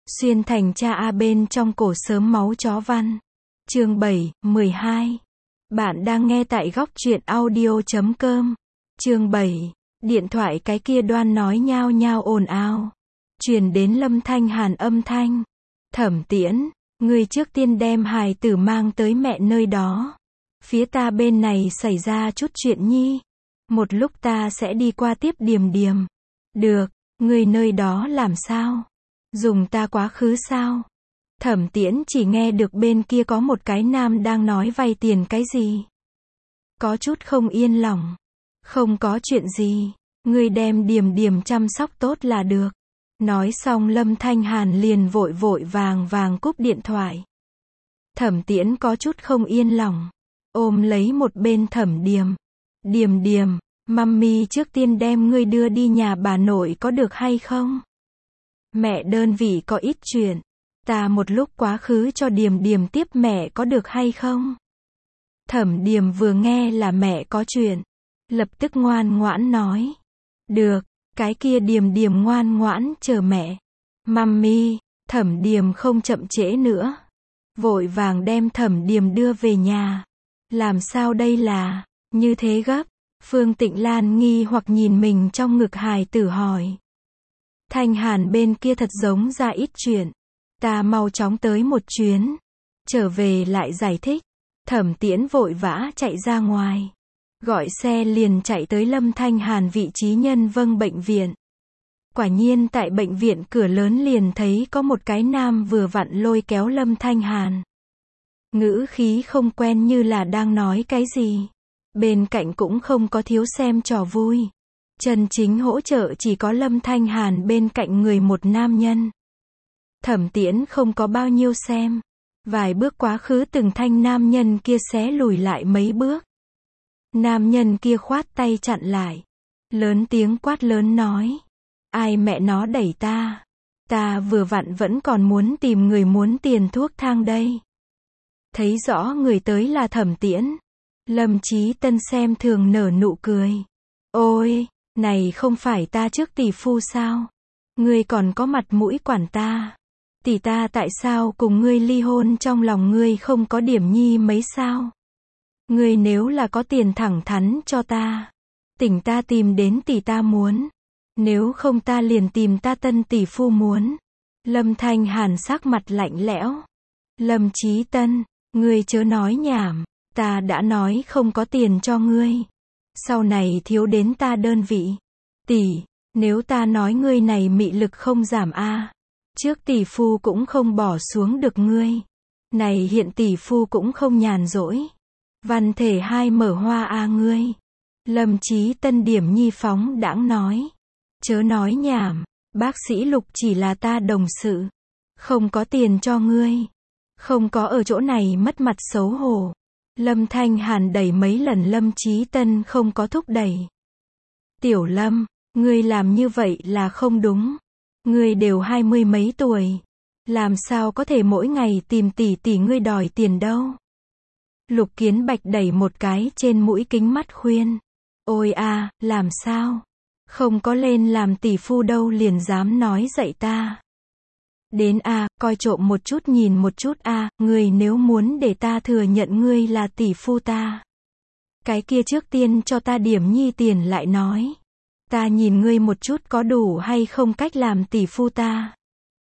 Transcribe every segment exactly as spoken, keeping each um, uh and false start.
Xuyên thành cha A bên trong cổ sớm máu chó văn. Chương bảy, mười hai. Bạn đang nghe tại góc truyện audio chấm com. Chương bảy. Điện thoại cái kia đoan nói nhao nhao ồn ào. Truyền đến Lâm Thanh Hàn âm thanh. Thẩm Tiễn, ngươi trước tiên đem hài tử mang tới mẹ nơi đó. Phía ta bên này xảy ra chút chuyện nhi. Một lúc ta sẽ đi qua tiếp Điềm Điềm. Được, ngươi nơi đó làm sao? Dùng ta quá khứ sao? Thẩm Tiễn chỉ nghe được bên kia có một cái nam đang nói vay tiền cái gì. Có chút không yên lòng. Không có chuyện gì, ngươi đem Điềm Điềm chăm sóc tốt là được. Nói xong Lâm Thanh Hàn liền vội vội vàng vàng cúp điện thoại. Thẩm Tiễn có chút không yên lòng, ôm lấy một bên Thẩm Điềm. Điềm Điềm, mummy trước tiên đem ngươi đưa đi nhà bà nội có được hay không? Mẹ đơn vị có ít chuyện, ta một lúc quá khứ cho Điềm Điềm tiếp mẹ có được hay không? Thẩm Điềm vừa nghe là mẹ có chuyện, lập tức ngoan ngoãn nói. Được, cái kia Điềm Điềm ngoan ngoãn chờ mẹ. Mummy, Thẩm Điềm không chậm trễ nữa. Vội vàng đem Thẩm Điềm đưa về nhà. Làm sao đây là, như thế gấp? Phương Tịnh Lan nghi hoặc nhìn mình trong ngực hài tử hỏi. Thanh Hàn bên kia thật giống ra ít chuyện. Ta mau chóng tới một chuyến. Trở về lại giải thích. Thẩm Tiễn vội vã chạy ra ngoài. Gọi xe liền chạy tới Lâm Thanh Hàn vị trí nhân vâng bệnh viện. Quả nhiên tại bệnh viện cửa lớn liền thấy có một cái nam vừa vặn lôi kéo Lâm Thanh Hàn. Ngữ khí không quen như là đang nói cái gì. Bên cạnh cũng không có thiếu xem trò vui. Chân chính hỗ trợ chỉ có Lâm Thanh Hàn bên cạnh người một nam nhân. Thẩm Tiễn không có bao nhiêu xem. Vài bước quá khứ từng thanh nam nhân kia xé lùi lại mấy bước. Nam nhân kia khoát tay chặn lại. Lớn tiếng quát lớn nói. Ai mẹ nó đẩy ta? Ta vừa vặn vẫn còn muốn tìm người muốn tiền thuốc thang đây. Thấy rõ người tới là Thẩm Tiễn. Lâm Chí Tân xem thường nở nụ cười. Ôi, này không phải ta trước tỷ phu sao? Ngươi còn có mặt mũi quản ta? Tỷ ta tại sao cùng ngươi ly hôn trong lòng ngươi không có điểm nhi mấy sao? Ngươi nếu là có tiền thẳng thắn cho ta. Tỉnh ta tìm đến tỷ ta muốn. Nếu không ta liền tìm ta tân tỷ phu muốn. Lâm Thanh Hàn sắc mặt lạnh lẽo. Lâm Chí Tân, ngươi chớ nói nhảm. Ta đã nói không có tiền cho ngươi. Sau này thiếu đến ta đơn vị. Tỷ, nếu ta nói ngươi này mị lực không giảm a, trước tỷ phu cũng không bỏ xuống được ngươi. Này hiện tỷ phu cũng không nhàn rỗi. Văn thể hai mở hoa a ngươi. Lâm Chí Tân điểm nhi phóng đãng nói. Chớ nói nhảm, bác sĩ Lục chỉ là ta đồng sự. Không có tiền cho ngươi. Không có ở chỗ này mất mặt xấu hổ. Lâm Thanh Hàn đẩy mấy lần Lâm Chí Tân không có thúc đẩy. Tiểu Lâm, ngươi làm như vậy là không đúng. Ngươi đều hai mươi mấy tuổi. Làm sao có thể mỗi ngày tìm tỷ tỷ ngươi đòi tiền đâu. Lục Kiến Bạch đẩy một cái trên mũi kính mắt khuyên. Ôi a, làm sao? Không có lên làm tỷ phu đâu liền dám nói dạy ta. Đến a, coi trộm một chút nhìn một chút a, ngươi nếu muốn để ta thừa nhận ngươi là tỷ phu ta. Cái kia trước tiên cho ta điểm nhi tiền lại nói. Ta nhìn ngươi một chút có đủ hay không cách làm tỷ phu ta.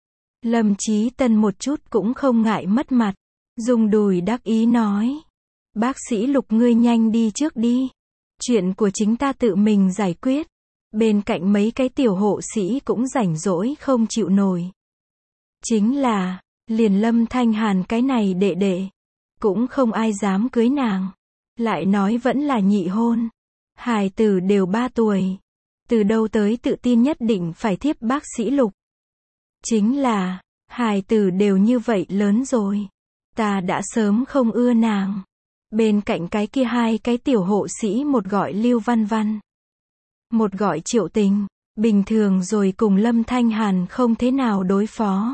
Lâm Chí Tân một chút cũng không ngại mất mặt. Dùng đùi đắc ý nói. Bác sĩ Lục ngươi nhanh đi trước đi. Chuyện của chính ta tự mình giải quyết. Bên cạnh mấy cái tiểu hộ sĩ cũng rảnh rỗi không chịu nổi. Chính là, liền Lâm Thanh Hàn cái này đệ đệ. Cũng không ai dám cưới nàng. Lại nói vẫn là nhị hôn. Hài tử đều ba tuổi. Từ đâu tới tự tin nhất định phải thiếp bác sĩ Lục. Chính là, hài tử đều như vậy lớn rồi. Ta đã sớm không ưa nàng. Bên cạnh cái kia hai cái tiểu hộ sĩ một gọi Lưu Văn Văn. Một gọi Triệu Tình. Bình thường rồi cùng Lâm Thanh Hàn không thế nào đối phó.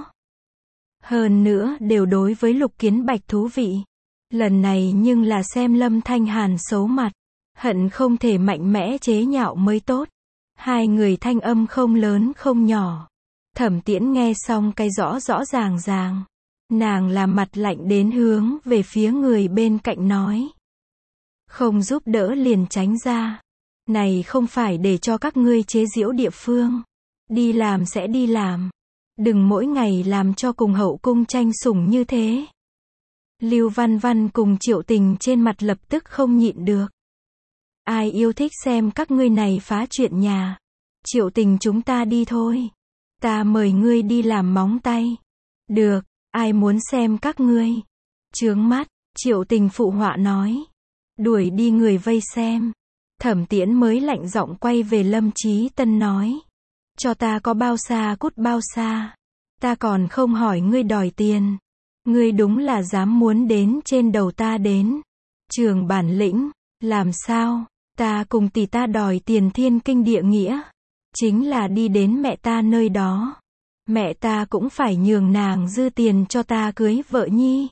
Hơn nữa đều đối với Lục Kiến Bạch thú vị. Lần này nhưng là xem Lâm Thanh Hàn xấu mặt. Hận không thể mạnh mẽ chế nhạo mới tốt. Hai người thanh âm không lớn không nhỏ. Thẩm Tiễn nghe xong cái rõ rõ ràng ràng. Nàng làm mặt lạnh đến hướng về phía người bên cạnh nói. Không giúp đỡ liền tránh ra. Này không phải để cho các ngươi chế giễu địa phương. Đi làm sẽ đi làm. Đừng mỗi ngày làm cho cùng hậu cung tranh sủng như thế. Lưu Văn Văn cùng Triệu Tình trên mặt lập tức không nhịn được. Ai yêu thích xem các ngươi này phá chuyện nhà. Triệu Tình chúng ta đi thôi. Ta mời ngươi đi làm móng tay. Được, ai muốn xem các ngươi. Chướng mắt, Triệu Tình phụ họa nói. Đuổi đi người vây xem. Thẩm Tiễn mới lạnh giọng quay về Lâm Chí Tân nói. Cho ta có bao xa cút bao xa. Ta còn không hỏi ngươi đòi tiền. Ngươi đúng là dám muốn đến trên đầu ta đến. Trường bản lĩnh, làm sao, ta cùng tỷ ta đòi tiền thiên kinh địa nghĩa. Chính là đi đến mẹ ta nơi đó. Mẹ ta cũng phải nhường nàng dư tiền cho ta cưới vợ nhi.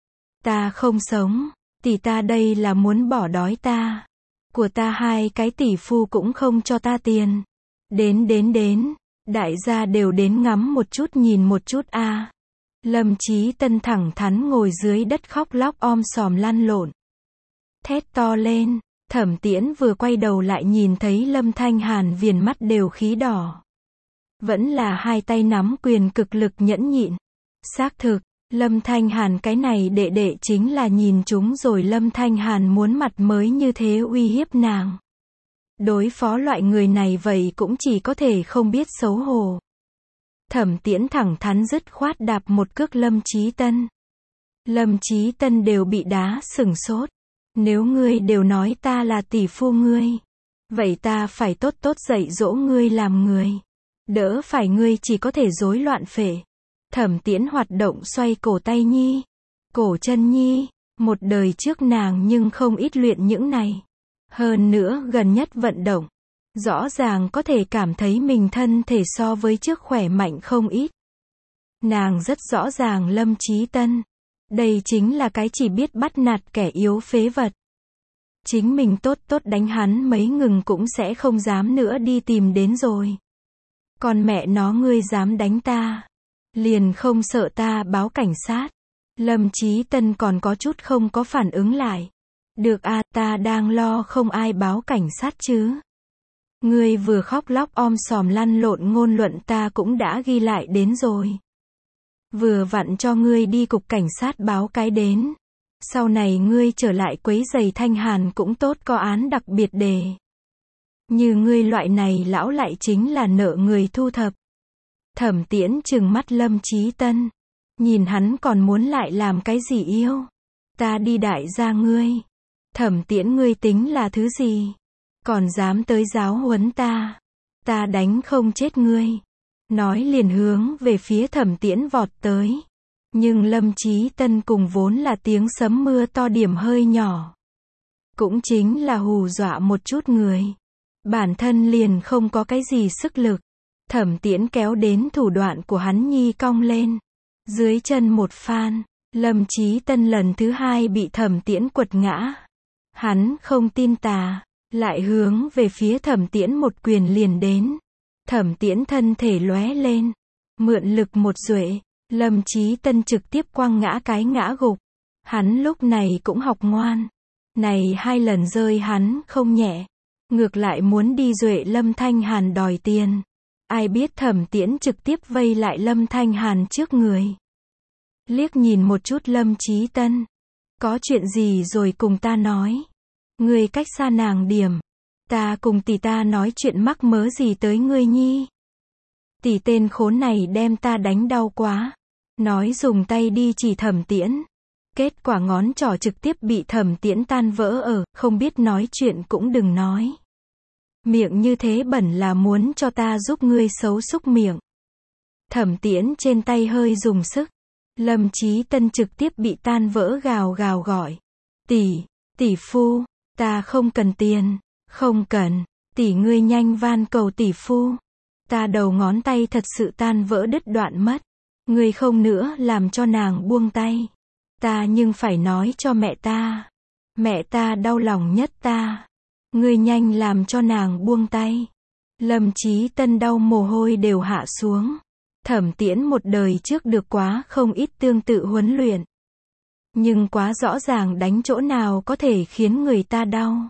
Ta không sống, tỷ ta đây là muốn bỏ đói ta. Của ta hai cái tỷ phu cũng không cho ta tiền. Đến đến đến, đại gia đều đến ngắm một chút nhìn một chút a. À. Lâm Chí Tân thẳng thắn ngồi dưới đất khóc lóc om sòm lăn lộn. Thét to lên, Thẩm Tiễn vừa quay đầu lại nhìn thấy Lâm Thanh Hàn viền mắt đều khí đỏ. Vẫn là hai tay nắm quyền cực lực nhẫn nhịn. Xác thực, Lâm Thanh Hàn cái này đệ đệ chính là nhìn chúng rồi Lâm Thanh Hàn muốn mặt mới như thế uy hiếp nàng. Đối phó loại người này vậy cũng chỉ có thể không biết xấu hổ. Thẩm Tiễn thẳng thắn dứt khoát đạp một cước Lâm Chí Tân. Lâm Chí Tân đều bị đá sừng sốt. Nếu ngươi đều nói ta là tỷ phu ngươi, vậy ta phải tốt tốt dạy dỗ ngươi làm người. Đỡ phải ngươi chỉ có thể rối loạn phệ. Thẩm Tiễn hoạt động xoay cổ tay nhi, cổ chân nhi, một đời trước nàng nhưng không ít luyện những này. Hơn nữa gần nhất vận động, rõ ràng có thể cảm thấy mình thân thể so với trước khỏe mạnh không ít. Nàng rất rõ ràng Lâm Chí Tân, đây chính là cái chỉ biết bắt nạt kẻ yếu phế vật. Chính mình tốt tốt đánh hắn mấy ngừng cũng sẽ không dám nữa đi tìm đến rồi. Còn mẹ nó ngươi dám đánh ta, liền không sợ ta báo cảnh sát. Lâm Chí Tân còn có chút không có phản ứng lại. Được a, à, ta đang lo không ai báo cảnh sát chứ. Ngươi vừa khóc lóc om sòm lăn lộn ngôn luận ta cũng đã ghi lại đến rồi. Vừa vặn cho ngươi đi cục cảnh sát báo cái đến. Sau này ngươi trở lại quấy giày Thanh Hàn cũng tốt, có án đặc biệt đề. Như ngươi loại này lão lại chính là nợ người thu thập. Thẩm Tiễn trừng mắt Lâm Chí Tân. Nhìn hắn còn muốn lại làm cái gì yêu. Ta đi đại gia ngươi. Thẩm Tiễn ngươi tính là thứ gì? Còn dám tới giáo huấn ta. Ta đánh không chết ngươi. Nói liền hướng về phía Thẩm Tiễn vọt tới. Nhưng Lâm Chí Tân cùng vốn là tiếng sấm mưa to điểm hơi nhỏ. Cũng chính là hù dọa một chút người. Bản thân liền không có cái gì sức lực. Thẩm Tiễn kéo đến thủ đoạn của hắn nhi cong lên. Dưới chân một phan, Lâm Chí Tân lần thứ hai bị Thẩm Tiễn quật ngã. Hắn không tin tà, lại hướng về phía Thẩm Tiễn một quyền liền đến. Thẩm Tiễn thân thể lóe lên, mượn lực một duệ, Lâm Chí Tân trực tiếp quăng ngã cái ngã gục. Hắn lúc này cũng học ngoan. Này hai lần rơi hắn không nhẹ. Ngược lại muốn đi duệ Lâm Thanh Hàn đòi tiền. Ai biết Thẩm Tiễn trực tiếp vây lại Lâm Thanh Hàn trước người. Liếc nhìn một chút Lâm Chí Tân. Có chuyện gì rồi cùng ta nói. Ngươi cách xa nàng điểm. Ta cùng tỷ ta nói chuyện mắc mớ gì tới ngươi nhi. Tỷ tên khốn này đem ta đánh đau quá. Nói dùng tay đi chỉ Thẩm Tiễn. Kết quả ngón trỏ trực tiếp bị Thẩm Tiễn tan vỡ ở, không biết nói chuyện cũng đừng nói. Miệng như thế bẩn là muốn cho ta giúp ngươi xấu xúc miệng. Thẩm Tiễn trên tay hơi dùng sức. Lâm Chí Tân trực tiếp bị tan vỡ gào gào gọi. Tỷ, tỷ phu, ta không cần tiền, không cần, tỷ ngươi nhanh van cầu tỷ phu. Ta đầu ngón tay thật sự tan vỡ đứt đoạn mất. Ngươi không nữa làm cho nàng buông tay. Ta nhưng phải nói cho mẹ ta. Mẹ ta đau lòng nhất ta. Ngươi nhanh làm cho nàng buông tay. Lâm Chí Tân đau mồ hôi đều hạ xuống. Thẩm Tiễn một đời trước được quá không ít tương tự huấn luyện. Nhưng quá rõ ràng đánh chỗ nào có thể khiến người ta đau.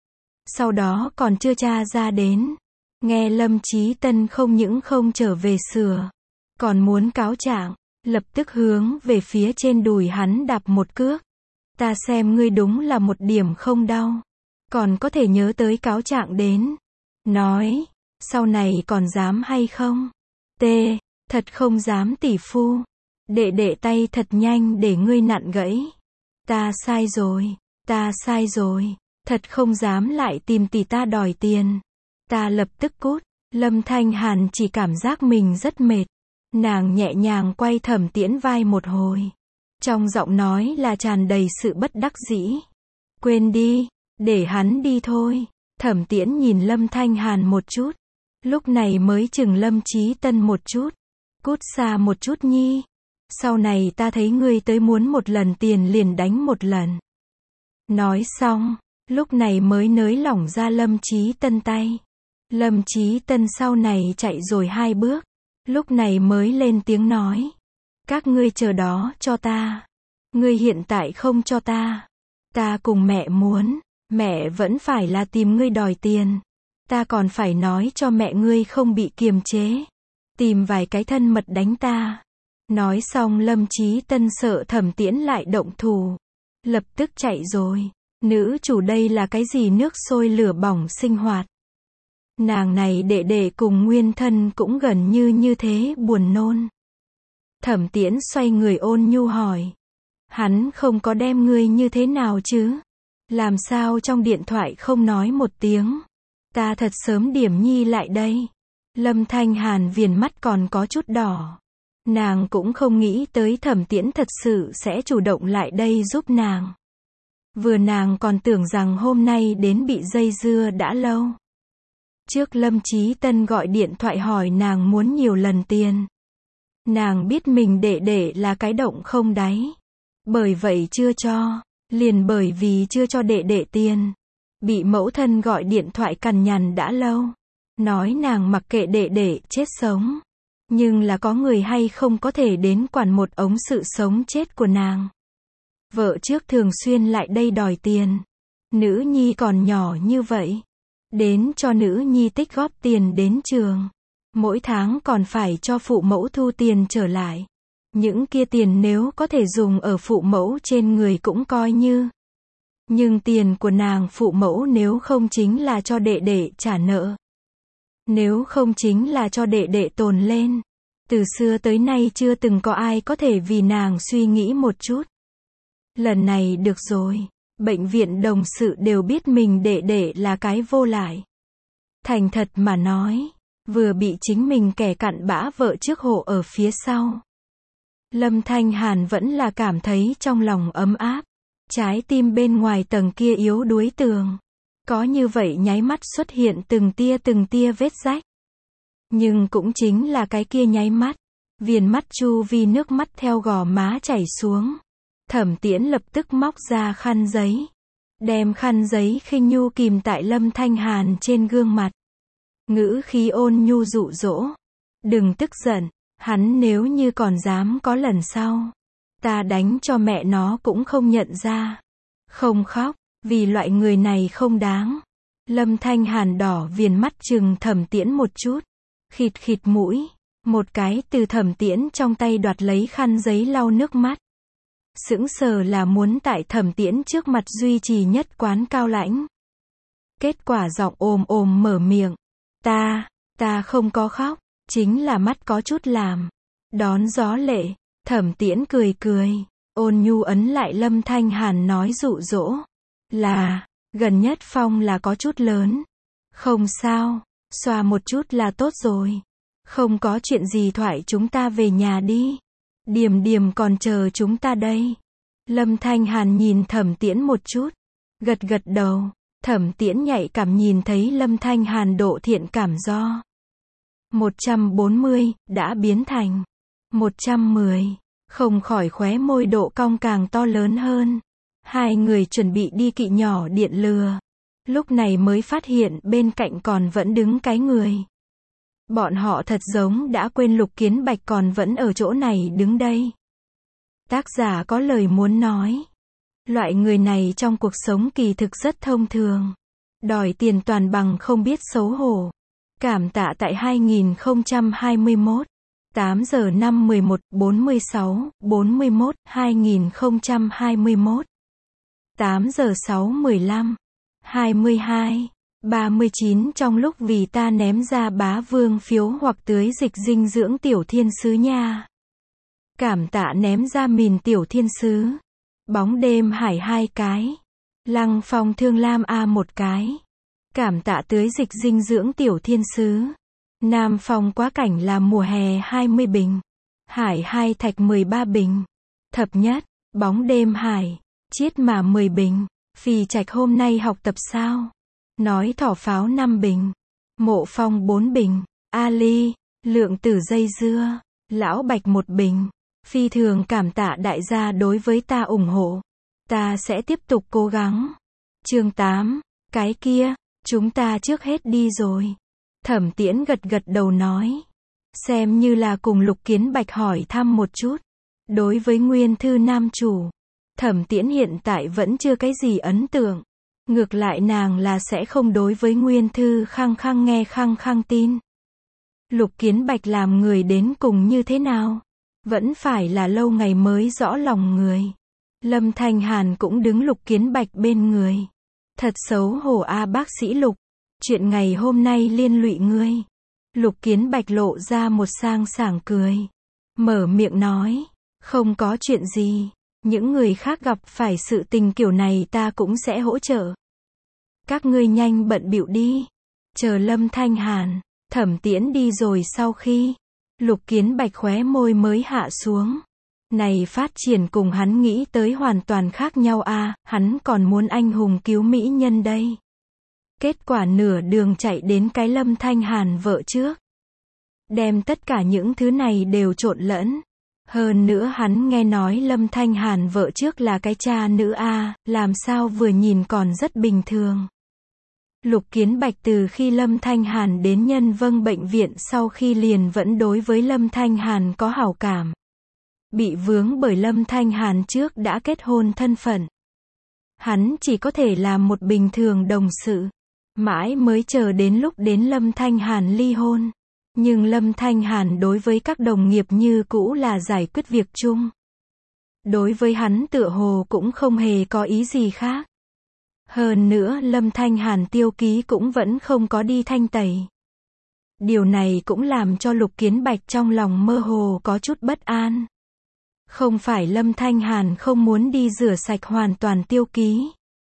Sau đó còn chưa tra ra đến. Nghe Lâm Chí Tân không những không trở về sửa, còn muốn cáo trạng, lập tức hướng về phía trên đùi hắn đạp một cước. Ta xem ngươi đúng là một điểm không đau, còn có thể nhớ tới cáo trạng đến. Nói, sau này còn dám hay không? T, thật không dám tỷ phu. Đệ đệ tay thật nhanh để ngươi nặn gãy. Ta sai rồi, ta sai rồi, thật không dám lại tìm tỷ ta đòi tiền. Ta lập tức cút. Lâm Thanh Hàn chỉ cảm giác mình rất mệt. Nàng nhẹ nhàng quay Thẩm Tiễn vai một hồi. Trong giọng nói là tràn đầy sự bất đắc dĩ. Quên đi, để hắn đi thôi. Thẩm Tiễn nhìn Lâm Thanh Hàn một chút. Lúc này mới chừng Lâm Chí Tân một chút. Cút xa một chút nhi. Sau này ta thấy ngươi tới muốn một lần tiền liền đánh một lần. Nói xong, lúc này mới nới lỏng ra Lâm Chí Tân tay. Lâm Chí Tân sau này chạy rồi hai bước. Lúc này mới lên tiếng nói. Các ngươi chờ đó cho ta. Ngươi hiện tại không cho ta. Ta cùng mẹ muốn. Mẹ vẫn phải là tìm ngươi đòi tiền. Ta còn phải nói cho mẹ ngươi không bị kiềm chế. Tìm vài cái thân mật đánh ta. Nói xong Lâm Chí Tân sợ Thẩm Tiễn lại động thủ. Lập tức chạy rồi. Nữ chủ đây là cái gì nước sôi lửa bỏng sinh hoạt. Nàng này đệ đệ cùng nguyên thân cũng gần như như thế buồn nôn. Thẩm Tiễn xoay người ôn nhu hỏi. Hắn không có đem ngươi như thế nào chứ? Làm sao trong điện thoại không nói một tiếng? Ta thật sớm điểm nhi lại đây. Lâm Thanh Hàn viền mắt còn có chút đỏ. Nàng cũng không nghĩ tới Thẩm Tiễn thật sự sẽ chủ động lại đây giúp nàng. Vừa nàng còn tưởng rằng hôm nay đến bị dây dưa đã lâu. Trước Lâm Chí Tân gọi điện thoại hỏi nàng muốn nhiều lần tiền. Nàng biết mình đệ đệ là cái động không đáy. Bởi vậy chưa cho. Liền bởi vì chưa cho đệ đệ tiền. Bị mẫu thân gọi điện thoại cằn nhằn đã lâu. Nói nàng mặc kệ đệ đệ chết sống. Nhưng là có người hay không có thể đến quản một ống sự sống chết của nàng. Vợ trước thường xuyên lại đây đòi tiền. Nữ nhi còn nhỏ như vậy. Đến cho nữ nhi tích góp tiền đến trường. Mỗi tháng còn phải cho phụ mẫu thu tiền trở lại. Những kia tiền nếu có thể dùng ở phụ mẫu trên người cũng coi như. Nhưng tiền của nàng phụ mẫu nếu không chính là cho đệ đệ trả nợ. Nếu không chính là cho đệ đệ tồn lên. Từ xưa tới nay chưa từng có ai có thể vì nàng suy nghĩ một chút. Lần này được rồi. Bệnh viện đồng sự đều biết mình đệ đệ là cái vô lại. Thành thật mà nói. Vừa bị chính mình kẻ cặn bã vợ trước hộ ở phía sau. Lâm Thanh Hàn vẫn là cảm thấy trong lòng ấm áp. Trái tim bên ngoài tầng kia yếu đuối tường. Có như vậy nháy mắt xuất hiện từng tia từng tia vết rách. Nhưng cũng chính là cái kia nháy mắt. Viền mắt chu vi nước mắt theo gò má chảy xuống. Thẩm Tiễn lập tức móc ra khăn giấy. Đem khăn giấy khinh nhu kìm tại Lâm Thanh Hàn trên gương mặt. Ngữ khí ôn nhu dụ dỗ. Đừng tức giận. Hắn nếu như còn dám có lần sau. Ta đánh cho mẹ nó cũng không nhận ra. Không khóc. Vì loại người này không đáng. Lâm Thanh Hàn đỏ viền mắt chừng Thẩm Tiễn một chút. Khịt khịt mũi. Một cái từ Thẩm Tiễn trong tay đoạt lấy khăn giấy lau nước mắt. Sững sờ là muốn tại Thẩm Tiễn trước mặt duy trì nhất quán cao lãnh. Kết quả giọng ồm ồm mở miệng. Ta, ta không có khóc. Chính là mắt có chút làm. Đón gió lệ. Thẩm Tiễn cười cười. Ôn nhu ấn lại Lâm Thanh Hàn nói dụ dỗ. Là, gần nhất phong là có chút lớn. Không sao, xoa một chút là tốt rồi. Không có chuyện gì thoại chúng ta về nhà đi. Điềm điềm còn chờ chúng ta đây. Lâm Thanh Hàn nhìn Thẩm Tiễn một chút. Gật gật đầu. Thẩm Tiễn nhạy cảm nhìn thấy Lâm Thanh Hàn độ thiện cảm do. một trăm bốn mươi, đã biến thành. một trăm mười. Không khỏi khóe môi độ cong càng to lớn hơn. Hai người chuẩn bị đi kỵ nhỏ điện lừa. Lúc này mới phát hiện bên cạnh còn vẫn đứng cái người. Bọn họ thật giống đã quên Lục Kiến Bạch còn vẫn ở chỗ này đứng đây. Tác giả có lời muốn nói. Loại người này trong cuộc sống kỳ thực rất thông thường. Đòi tiền toàn bằng không biết xấu hổ. Cảm tạ tại hai nghìn không trăm hai mươi mốt. tám giờ năm mười một, bốn mươi sáu, bốn mươi mốt, hai nghìn không trăm hai mươi mốt. tám giờ sáu mười lăm, hai mươi hai, ba mươi chín trong lúc vì ta ném ra bá vương phiếu hoặc tưới dịch dinh dưỡng tiểu thiên sứ nha. Cảm tạ ném ra mìn tiểu thiên sứ. Bóng đêm hải hai cái. Lăng phong thương lam A một cái. Cảm tạ tưới dịch dinh dưỡng tiểu thiên sứ. Nam phong quá cảnh là mùa hè hai mươi bình. Hải hai thạch mười ba bình. Thập nhất, bóng đêm hải, chiết mà mười bình. Phì trạch hôm nay học tập sao? Nói thỏ pháo năm bình. Mộ phong bốn bình. Ali, lượng tử dây dưa. Lão bạch một bình. Phi thường cảm tạ đại gia đối với ta ủng hộ. Ta sẽ tiếp tục cố gắng. Chương tám, cái kia, chúng ta trước hết đi rồi. Thẩm Tiễn gật gật đầu nói. Xem như là cùng Lục Kiến Bạch hỏi thăm một chút. Đối với nguyên thư nam chủ, Thẩm Tiễn hiện tại vẫn chưa cái gì ấn tượng. Ngược lại nàng là sẽ không đối với nguyên thư khăng khăng nghe khăng khăng tin. Lục Kiến Bạch làm người đến cùng như thế nào? Vẫn phải là lâu ngày mới rõ lòng người. Lâm Thanh Hàn cũng đứng Lục Kiến Bạch bên người. Thật xấu hổ a bác sĩ Lục. Chuyện ngày hôm nay liên lụy ngươi. Lục Kiến Bạch lộ ra một sang sảng cười. Mở miệng nói. Không có chuyện gì. Những người khác gặp phải sự tình kiểu này ta cũng sẽ hỗ trợ. Các ngươi nhanh bận bịu đi. Chờ Lâm Thanh Hàn, Thẩm Tiễn đi rồi sau khi. Lục Kiến Bạch khóe môi mới hạ xuống. Này phát triển cùng hắn nghĩ tới hoàn toàn khác nhau a, hắn còn muốn anh hùng cứu mỹ nhân đây. Kết quả nửa đường chạy đến cái Lâm Thanh Hàn vợ trước. Đem tất cả những thứ này đều trộn lẫn. Hơn nữa hắn nghe nói Lâm Thanh Hàn vợ trước là cái cha nữ a, làm sao vừa nhìn còn rất bình thường. Lục Kiến Bạch từ khi Lâm Thanh Hàn đến Nhân Vâng bệnh viện sau khi liền vẫn đối với Lâm Thanh Hàn có hảo cảm. Bị vướng bởi Lâm Thanh Hàn trước đã kết hôn thân phận. Hắn chỉ có thể làm một bình thường đồng sự. Mãi mới chờ đến lúc đến Lâm Thanh Hàn ly hôn. Nhưng Lâm Thanh Hàn đối với các đồng nghiệp như cũ là giải quyết việc chung. Đối với hắn tựa hồ cũng không hề có ý gì khác. Hơn nữa Lâm Thanh Hàn tiêu ký cũng vẫn không có đi thanh tẩy. Điều này cũng làm cho Lục Kiến Bạch trong lòng mơ hồ có chút bất an. Không phải Lâm Thanh Hàn không muốn đi rửa sạch hoàn toàn tiêu ký.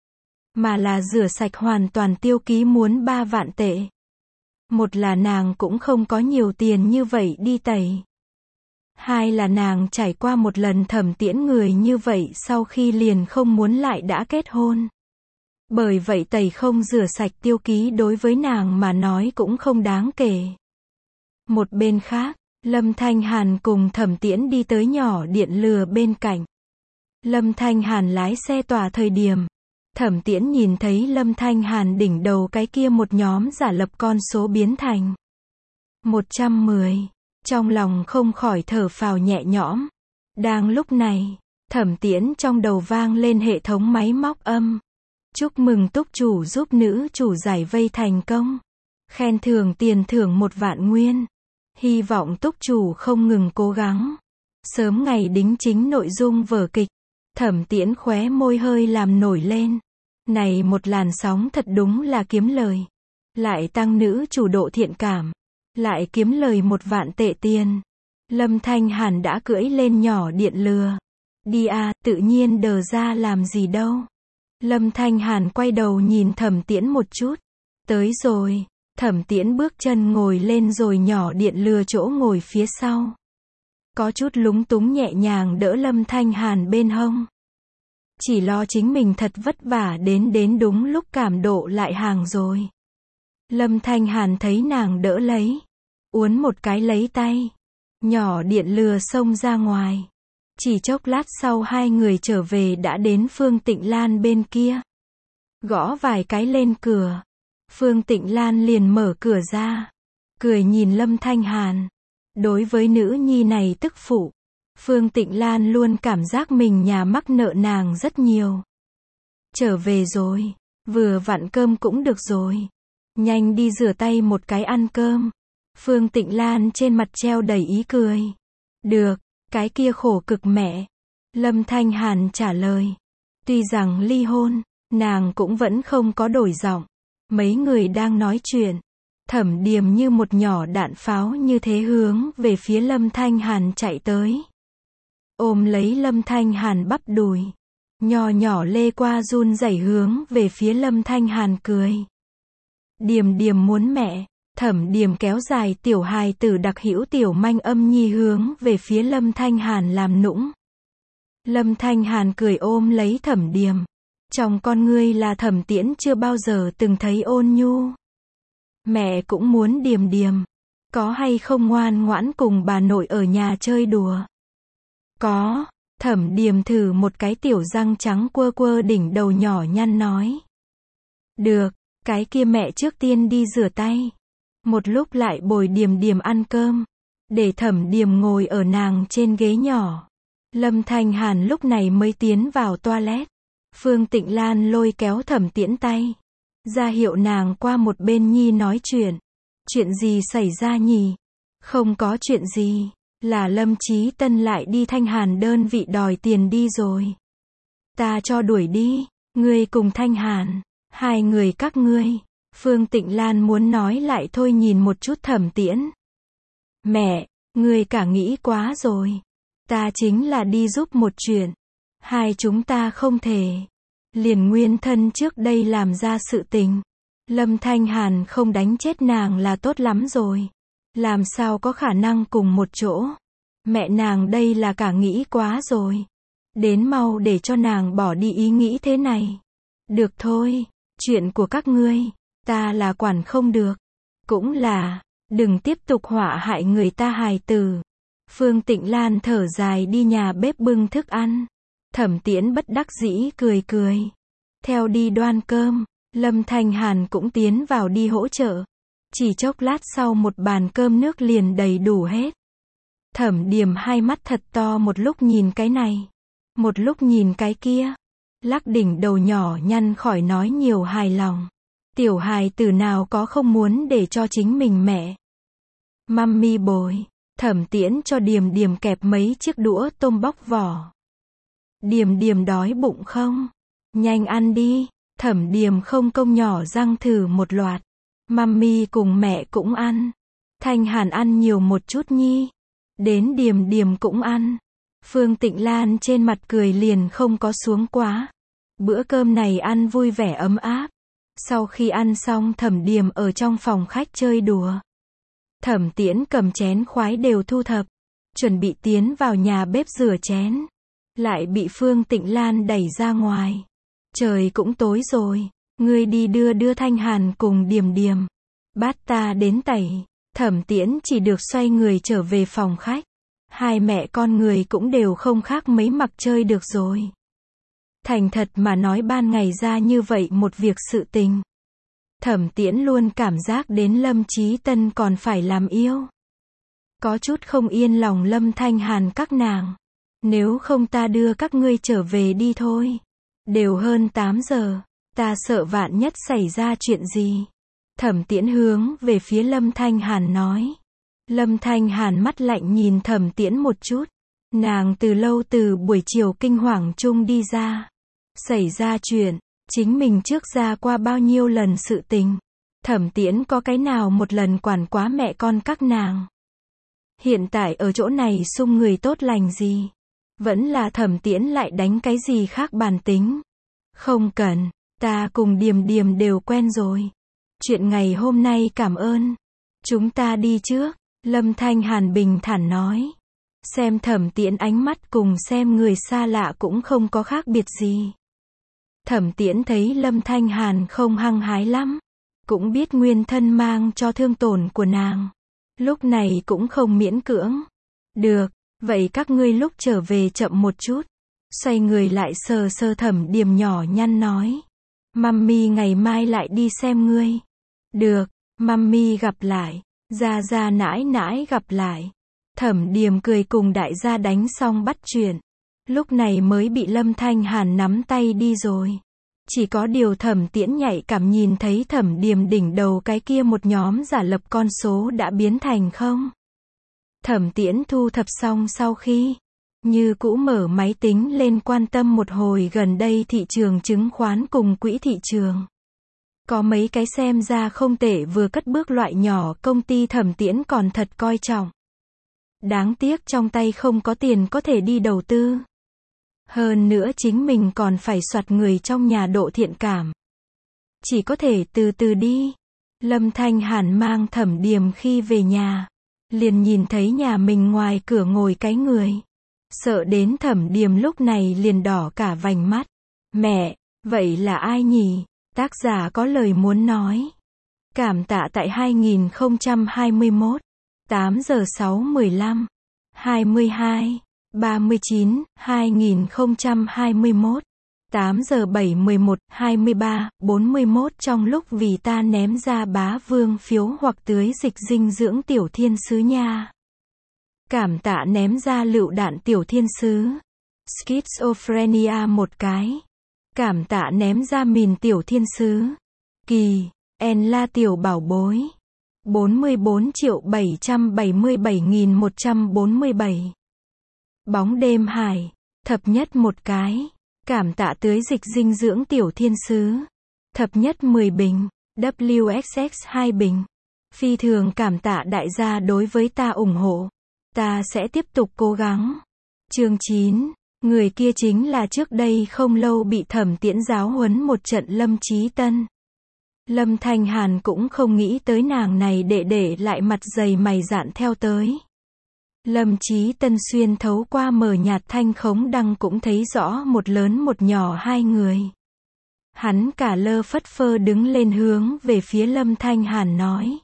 Mà là rửa sạch hoàn toàn tiêu ký muốn ba vạn tệ. Một là nàng cũng không có nhiều tiền như vậy đi tẩy. Hai là nàng trải qua một lần Thẩm Tiễn người như vậy sau khi liền không muốn lại đã kết hôn. Bởi vậy tẩy không rửa sạch tiêu ký đối với nàng mà nói cũng không đáng kể. Một bên khác, Lâm Thanh Hàn cùng Thẩm Tiễn đi tới nhỏ điện lừa bên cạnh. Lâm Thanh Hàn lái xe tỏa thời điểm. Thẩm Tiễn nhìn thấy Lâm Thanh Hàn đỉnh đầu cái kia một nhóm giả lập con số biến thành một trăm mười. Trong lòng không khỏi thở phào nhẹ nhõm. Đang lúc này, Thẩm Tiễn trong đầu vang lên hệ thống máy móc âm. Chúc mừng túc chủ giúp nữ chủ giải vây thành công. Khen thưởng tiền thưởng một vạn nguyên. Hy vọng túc chủ không ngừng cố gắng. Sớm ngày đính chính nội dung vở kịch. Thẩm Tiễn khóe môi hơi làm nổi lên. Này một làn sóng thật đúng là kiếm lời. Lại tăng nữ chủ độ thiện cảm. Lại kiếm lời một vạn tệ tiền. Lâm Thanh Hàn đã cưỡi lên nhỏ điện lừa. Đi à, tự nhiên đờ ra làm gì đâu. Lâm Thanh Hàn quay đầu nhìn Thẩm Tiễn một chút. Tới rồi. Thẩm Tiễn bước chân ngồi lên rồi nhỏ điện lừa chỗ ngồi phía sau. Có chút lúng túng nhẹ nhàng đỡ Lâm Thanh Hàn bên hông. Chỉ lo chính mình thật vất vả đến đến đúng lúc cảm độ lại hàng rồi. Lâm Thanh Hàn thấy nàng đỡ lấy. Uốn một cái lấy tay. Nhỏ điện lừa xông ra ngoài. Chỉ chốc lát sau hai người trở về đã đến Phương Tịnh Lan bên kia. Gõ vài cái lên cửa. Phương Tịnh Lan liền mở cửa ra. cười nhìn Lâm Thanh Hàn. Đối với nữ nhi này tức phụ, Phương Tịnh Lan luôn cảm giác mình nhà mắc nợ nàng rất nhiều. Trở về rồi, vừa vặn cơm cũng được rồi. Nhanh đi rửa tay một cái ăn cơm. Phương Tịnh Lan trên mặt treo đầy ý cười. Được, cái kia khổ cực mẹ. Lâm Thanh Hàn trả lời. Tuy rằng ly hôn, nàng cũng vẫn không có đổi giọng. Mấy người đang nói chuyện. Thẩm Điềm như một nhỏ đạn pháo như thế hướng về phía Lâm Thanh Hàn chạy tới. Ôm lấy Lâm Thanh Hàn bắp đùi. Nhỏ nhỏ lê qua run rẩy hướng về phía Lâm Thanh Hàn cười. Điềm Điềm muốn mẹ. Thẩm Điềm kéo dài tiểu hài tử đặc hữu tiểu manh âm nhi hướng về phía Lâm Thanh Hàn làm nũng. Lâm Thanh Hàn cười ôm lấy Thẩm Điềm. Trong con ngươi là Thẩm Tiễn chưa bao giờ từng thấy ôn nhu. Mẹ cũng muốn Điềm Điềm. Có hay không ngoan ngoãn cùng bà nội ở nhà chơi đùa? Có. Thẩm Điềm thử một cái tiểu răng trắng quơ quơ đỉnh đầu nhỏ nhăn nói. Được, cái kia mẹ trước tiên đi rửa tay. Một lúc lại bồi Điềm Điềm ăn cơm. Để Thẩm Điềm ngồi ở nàng trên ghế nhỏ. Lâm Thanh Hàn lúc này mới tiến vào toilet. Phương Tịnh Lan lôi kéo Thẩm Tiễn tay. Ra hiệu nàng qua một bên nhi nói chuyện. Chuyện gì xảy ra nhỉ? Không có chuyện gì. Là Lâm Chí Tân lại đi Thanh Hàn đơn vị đòi tiền đi rồi. Ta cho đuổi đi. Ngươi cùng Thanh Hàn. Hai người các ngươi. Phương Tịnh Lan muốn nói lại thôi nhìn một chút Thẩm Tiễn. Mẹ, ngươi cả nghĩ quá rồi. Ta chính là đi giúp một chuyện. Hai chúng ta không thể. Liền nguyên thân trước đây làm ra sự tình. Lâm Thanh Hàn không đánh chết nàng là tốt lắm rồi. Làm sao có khả năng cùng một chỗ. Mẹ nàng đây là cả nghĩ quá rồi. Đến mau để cho nàng bỏ đi ý nghĩ thế này. Được thôi, chuyện của các ngươi. Ta là quản không được. Cũng là, đừng tiếp tục họa hại người ta hài tử. Phương Tịnh Lan thở dài đi nhà bếp bưng thức ăn. Thẩm Tiễn bất đắc dĩ cười cười. Theo đi đoan cơm, Lâm Thanh Hàn cũng tiến vào đi hỗ trợ. Chỉ chốc lát sau một bàn cơm nước liền đầy đủ hết. Thẩm Điềm hai mắt thật to một lúc nhìn cái này. Một lúc nhìn cái kia. Lắc đỉnh đầu nhỏ nhăn khỏi nói nhiều hài lòng. Tiểu hài tử nào có không muốn để cho chính mình mẹ. Mummy bồi. Thẩm Tiễn cho Điềm Điềm kẹp mấy chiếc đũa tôm bóc vỏ. Điềm Điềm đói bụng không? Nhanh ăn đi. Thẩm Điềm không công nhỏ răng thử một loạt. Mummy cùng mẹ cũng ăn. Thanh Hàn ăn nhiều một chút nhi. Đến Điềm Điềm cũng ăn. Phương Tịnh Lan trên mặt cười liền không có xuống quá. Bữa cơm này ăn vui vẻ ấm áp. Sau khi ăn xong Thẩm Điềm ở trong phòng khách chơi đùa. Thẩm Tiễn cầm chén khoái đều thu thập. Chuẩn bị tiến vào nhà bếp rửa chén. Lại bị Phương Tịnh Lan đẩy ra ngoài. Trời cũng tối rồi. Ngươi đi đưa đưa Thanh Hàn cùng Điềm Điềm. Bát ta đến tẩy. Thẩm Tiễn chỉ được xoay người trở về phòng khách. Hai mẹ con người cũng đều không khác mấy mặc chơi được rồi. Thành thật mà nói ban ngày ra như vậy một việc sự tình. Thẩm Tiễn luôn cảm giác đến Lâm Chí Tân còn phải làm yêu. Có chút không yên lòng Lâm Thanh Hàn các nàng. Nếu không ta đưa các ngươi trở về đi thôi. Đều hơn tám giờ. Ta sợ vạn nhất xảy ra chuyện gì. Thẩm Tiễn hướng về phía Lâm Thanh Hàn nói. Lâm Thanh Hàn mắt lạnh nhìn Thẩm Tiễn một chút. Nàng từ lâu từ buổi chiều kinh hoàng chung đi ra. Xảy ra chuyện. Chính mình trước ra qua bao nhiêu lần sự tình. Thẩm Tiễn có cái nào một lần quản quá mẹ con các nàng. Hiện tại ở chỗ này sung người tốt lành gì. Vẫn là Thẩm Tiễn lại đánh cái gì khác bàn tính. Không cần, ta cùng Điềm Điềm đều quen rồi. Chuyện ngày hôm nay cảm ơn. Chúng ta đi trước. Lâm Thanh Hàn bình thản nói. Xem Thẩm Tiễn ánh mắt cùng xem người xa lạ cũng không có khác biệt gì. Thẩm Tiễn thấy Lâm Thanh Hàn không hăng hái lắm. Cũng biết nguyên thân mang cho thương tổn của nàng. Lúc này cũng không miễn cưỡng. Được, vậy các ngươi lúc trở về chậm một chút. Xoay người lại sờ sờ Thẩm Điềm nhỏ nhăn nói. Mummy ngày mai lại đi xem ngươi. Được, Mummy gặp lại. Gia Gia nãi nãi gặp lại. Thẩm Điềm cười cùng đại gia đánh xong bắt chuyện. Lúc này mới bị Lâm Thanh Hàn nắm tay đi rồi. Chỉ có điều Thẩm Tiễn nhạy cảm nhìn thấy Thẩm Điềm đỉnh đầu cái kia một nhóm giả lập con số đã biến thành không. Thẩm Tiễn thu thập xong sau khi như cũ mở máy tính lên quan tâm một hồi gần đây thị trường chứng khoán cùng quỹ thị trường. Có mấy cái xem ra không tệ vừa cất bước loại nhỏ công ty Thẩm Tiễn còn thật coi trọng. Đáng tiếc trong tay không có tiền có thể đi đầu tư. Hơn nữa chính mình còn phải soạt người trong nhà độ thiện cảm. Chỉ có thể từ từ đi. Lâm Thanh Hàn mang Thẩm Điềm khi về nhà. Liền nhìn thấy nhà mình ngoài cửa ngồi cái người. Sợ đến Thẩm Điềm lúc này liền đỏ cả vành mắt. Mẹ, vậy là ai nhỉ? Tác giả có lời muốn nói. Cảm tạ tại hai nghìn không trăm hai mươi mốt, tám giờ sáu mười lăm, hai mươi hai, ba mươi chín, hai nghìn không trăm hai mươi mốt, tám giờ bảy mười một, hai mươi ba, bốn mươi mốt trong lúc vì ta ném ra bá vương phiếu hoặc tưới dịch dinh dưỡng tiểu thiên sứ nha. Cảm tạ ném ra lựu đạn tiểu thiên sứ. Schizophrenia một cái. Cảm tạ ném ra mìn tiểu thiên sứ. Kỳ, en la tiểu bảo bối. bốn mươi bốn triệu bảy trăm bảy mươi bảy nghìn một trăm bốn mươi bảy. Bóng đêm hải, thập nhất một cái. Cảm tạ tưới dịch dinh dưỡng tiểu thiên sứ. Thập nhất mười bình. W X X hai bình. Phi thường cảm tạ đại gia đối với ta ủng hộ. Ta sẽ tiếp tục cố gắng. Chương chín. Người kia chính là trước đây không lâu bị Thẩm Tiễn giáo huấn một trận Lâm Chí Tân. Lâm Thanh Hàn cũng không nghĩ tới nàng này để để lại mặt dày mày dạn theo tới. Lâm Chí Tân xuyên thấu qua mờ nhạt thanh khống đăng cũng thấy rõ một lớn một nhỏ hai người. Hắn cả lơ phất phơ đứng lên hướng về phía Lâm Thanh Hàn nói.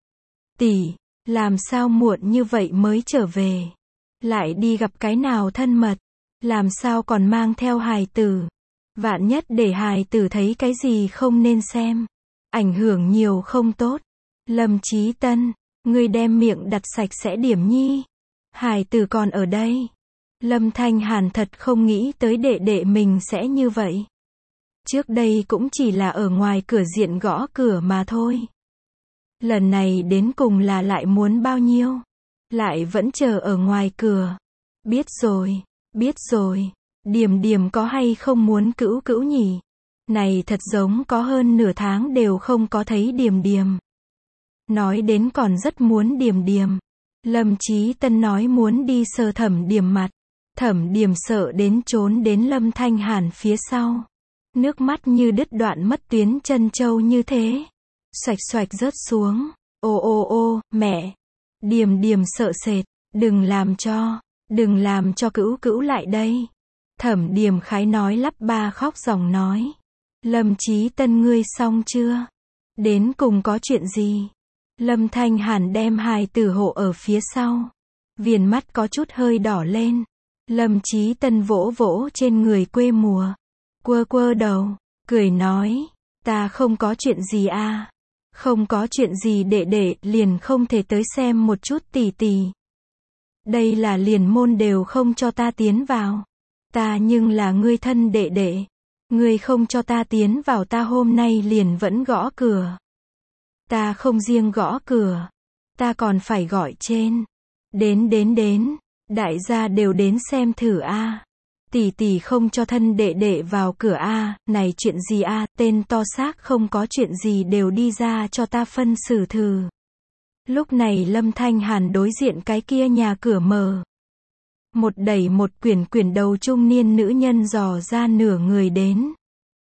Tỷ, làm sao muộn như vậy mới trở về? Lại đi gặp cái nào thân mật? Làm sao còn mang theo hài tử? Vạn nhất để hài tử thấy cái gì không nên xem. Ảnh hưởng nhiều không tốt. Lâm Chí Tân, ngươi đem miệng đặt sạch sẽ điểm nhi. Hài tử còn ở đây. Lâm Thanh Hàn thật không nghĩ tới đệ đệ mình sẽ như vậy. Trước đây cũng chỉ là ở ngoài cửa diện gõ cửa mà thôi. Lần này đến cùng là lại muốn bao nhiêu? Lại vẫn chờ ở ngoài cửa. Biết rồi, biết rồi. Điềm Điềm có hay không muốn cữu cữu nhỉ? Này thật giống có hơn nửa tháng đều không có thấy Điềm Điềm. Nói đến còn rất muốn Điềm Điềm. Lâm Chí Tân nói muốn đi sờ Thẩm Điềm mặt. Thẩm Điềm sợ đến trốn đến Lâm Thanh Hàn phía sau. Nước mắt như đứt đoạn mất tuyến chân châu như thế. Xoạch xoạch rớt xuống. Ô ô ô, mẹ. Điềm Điềm sợ sệt. Đừng làm cho, đừng làm cho cữu cữu lại đây. Thẩm Điềm khái nói lắp ba khóc ròng nói. Lâm Chí Tân ngươi xong chưa? Đến cùng có chuyện gì? Lâm Thanh Hàn đem hài tử hộ ở phía sau. Viền mắt có chút hơi đỏ lên. Lâm Chí Tân vỗ vỗ trên người quê mùa. Quơ quơ đầu, cười nói. Ta không có chuyện gì à. Không có chuyện gì đệ đệ liền không thể tới xem một chút tỷ tỷ. Đây là liền môn đều không cho ta tiến vào. Ta nhưng là ngươi thân đệ đệ. Ngươi không cho ta tiến vào ta hôm nay liền vẫn gõ cửa. Ta không riêng gõ cửa. Ta còn phải gọi trên. Đến đến đến. Đại gia đều đến xem thử a. Tỷ tỷ không cho thân đệ đệ vào cửa a, này chuyện gì a, tên to xác không có chuyện gì đều đi ra cho ta phân xử thử. Lúc này Lâm Thanh Hàn đối diện cái kia nhà cửa mở. Một đẩy một quyển quyển đầu trung niên nữ nhân dò ra nửa người đến.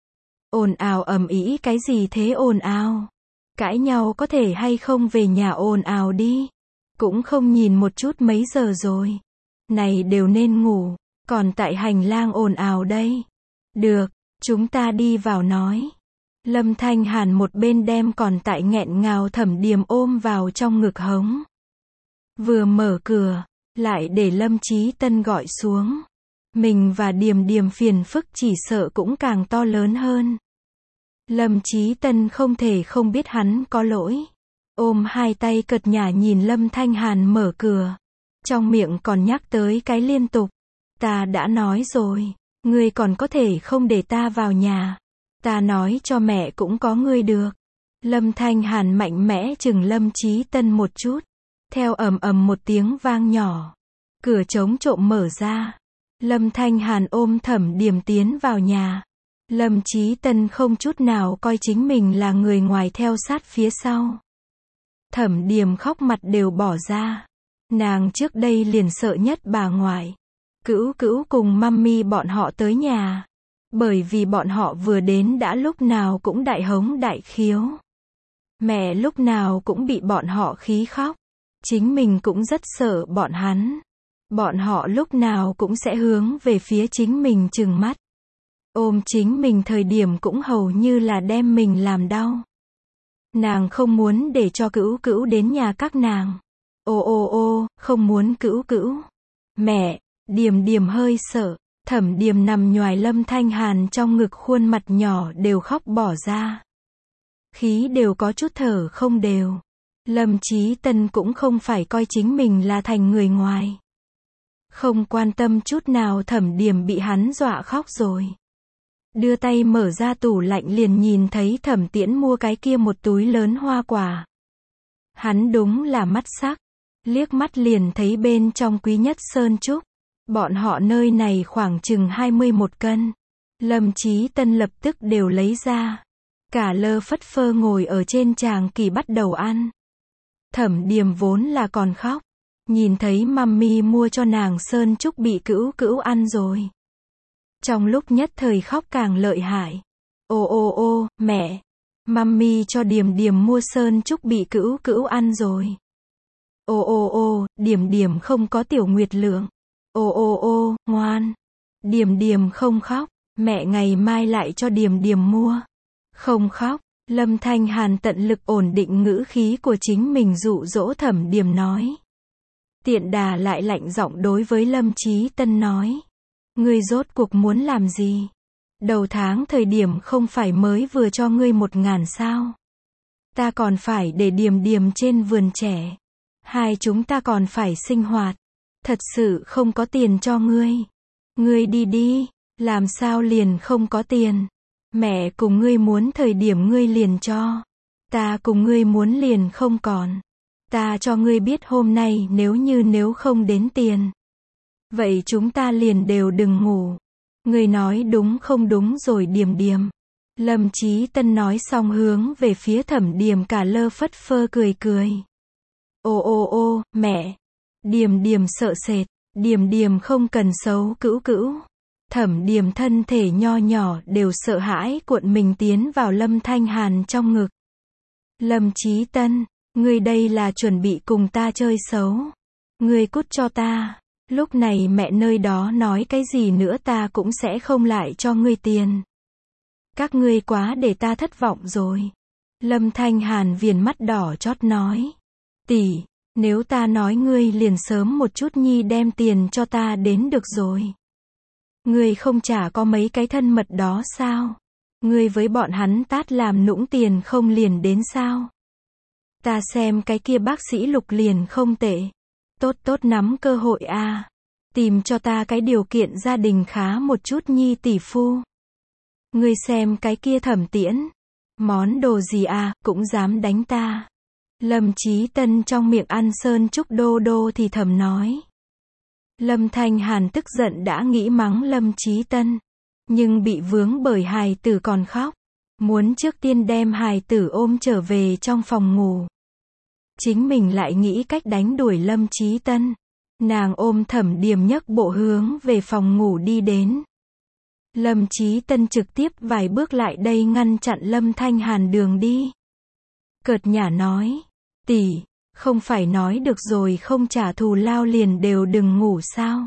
Ồn ào ầm ĩ cái gì thế ồn ào? Cãi nhau có thể hay không về nhà ồn ào đi. Cũng không nhìn một chút mấy giờ rồi. Này đều nên ngủ. Còn tại hành lang ồn ào đây. Được, chúng ta đi vào nói. Lâm Thanh Hàn một bên đem còn tại nghẹn ngào Thẩm Điềm ôm vào trong ngực hống. Vừa mở cửa, lại để Lâm Chí Tân gọi xuống. Mình và Điềm Điềm phiền phức chỉ sợ cũng càng to lớn hơn. Lâm Chí Tân không thể không biết hắn có lỗi. ôm hai tay cợt nhả nhìn Lâm Thanh Hàn mở cửa. Trong miệng còn nhắc tới cái liên tục. Ta đã nói rồi, ngươi còn có thể không để ta vào nhà. Ta nói cho mẹ cũng có ngươi được. Lâm Thanh Hàn mạnh mẽ chừng Lâm Chí Tân một chút. Theo ầm ầm một tiếng vang nhỏ. Cửa trống trộm mở ra. Lâm Thanh Hàn ôm Thẩm Điềm tiến vào nhà. Lâm Chí Tân không chút nào coi chính mình là người ngoài theo sát phía sau. Thẩm Điềm khóc mặt đều bỏ ra. Nàng trước đây liền sợ nhất bà ngoại. Cữu Cữu cùng mummy bọn họ tới nhà. Bởi vì bọn họ vừa đến đã lúc nào cũng đại hống đại khiếu. Mẹ lúc nào cũng bị bọn họ khí khóc. Chính mình cũng rất sợ bọn hắn. Bọn họ lúc nào cũng sẽ hướng về phía chính mình trừng mắt. Ôm chính mình thời điểm cũng hầu như là đem mình làm đau. Nàng không muốn để cho Cữu Cữu đến nhà các nàng. Ô ô ô, không muốn Cữu Cữu. Mẹ, Điềm Điềm hơi sợ. Thẩm Điềm nằm nhoài Lâm Thanh Hàn trong ngực, khuôn mặt nhỏ đều khóc bỏ ra. Khí đều có chút thở không đều. Lâm Chí Tân cũng không phải coi chính mình là thành người ngoài. Không quan tâm chút nào Thẩm Điềm bị hắn dọa khóc rồi. Đưa tay mở ra tủ lạnh liền nhìn thấy Thẩm Tiễn mua cái kia một túi lớn hoa quả. Hắn đúng là mắt sắc. Liếc mắt liền thấy bên trong quý nhất sơn trúc. Bọn họ nơi này khoảng chừng hai mươi mốt cân. Lâm Chí Tân lập tức đều lấy ra. Cả lơ phất phơ ngồi ở trên tràng kỳ bắt đầu ăn. Thẩm Điềm vốn là còn khóc. Nhìn thấy mummy mua cho nàng sơn trúc bị Cữu Cữu ăn rồi. Trong lúc nhất thời khóc càng lợi hại. Ô ô ô, mẹ. Mummy cho Điềm Điềm mua sơn trúc bị Cữu Cữu ăn rồi. Ô ô ô, Điềm Điềm không có tiểu nguyệt lượng. Ô ô ô, ngoan. Điềm Điềm không khóc. Mẹ ngày mai lại cho Điềm Điềm mua. Không khóc. Lâm Thanh Hàn tận lực ổn định ngữ khí của chính mình dụ dỗ Thẩm Điềm nói. Tiện đà lại lạnh giọng đối với Lâm Chí Tân nói. Ngươi rốt cuộc muốn làm gì? Đầu tháng thời điểm không phải mới vừa cho ngươi một ngàn sao? Ta còn phải để Điềm Điềm trên vườn trẻ. Hai chúng ta còn phải sinh hoạt. Thật sự không có tiền cho ngươi. Ngươi đi đi, làm sao liền không có tiền? Mẹ cùng ngươi muốn thời điểm ngươi liền cho. Ta cùng ngươi muốn liền không còn. Ta cho ngươi biết hôm nay nếu như nếu không đến tiền. Vậy chúng ta liền đều đừng ngủ. Ngươi nói đúng không đúng rồi Điềm Điềm. Lâm Chí Tân nói xong hướng về phía Thẩm Điềm cả lơ phất phơ cười cười. Ô ô ô, mẹ. Điềm Điềm sợ sệt. Điềm Điềm không cần xấu Cữu Cữu. Thẩm Điềm thân thể nho nhỏ đều sợ hãi cuộn mình tiến vào Lâm Thanh Hàn trong ngực. Lâm Chí Tân, ngươi đây là chuẩn bị cùng ta chơi xấu. Ngươi cút cho ta. Lúc này mẹ nơi đó nói cái gì nữa ta cũng sẽ không lại cho ngươi tiền. Các ngươi quá để ta thất vọng rồi. Lâm Thanh Hàn viền mắt đỏ chót nói. Tỷ, nếu ta nói ngươi liền sớm một chút nhi đem tiền cho ta đến được rồi. Ngươi không chả có mấy cái thân mật đó sao? Ngươi với bọn hắn tát làm nũng tiền không liền đến sao? Ta xem cái kia bác sĩ Lục liền không tệ. Tốt tốt nắm cơ hội a. À. Tìm cho ta cái điều kiện gia đình khá một chút nhi tỷ phu. Ngươi xem cái kia Thẩm Tiễn. Món đồ gì à, cũng dám đánh ta. Lâm Chí Tân trong miệng ăn sơn trúc đô đô thì thầm nói. Lâm Thanh Hàn tức giận đã nghĩ mắng Lâm Chí Tân. Nhưng bị vướng bởi hài tử còn khóc. Muốn trước tiên đem hài tử ôm trở về trong phòng ngủ. Chính mình lại nghĩ cách đánh đuổi Lâm Chí Tân. Nàng ôm Thẩm Điềm nhấc bộ hướng về phòng ngủ đi đến. Lâm Chí Tân trực tiếp vài bước lại đây ngăn chặn Lâm Thanh Hàn đường đi. Cợt nhả nói. Tỷ, không phải nói được rồi không trả thù lao liền đều đừng ngủ sao?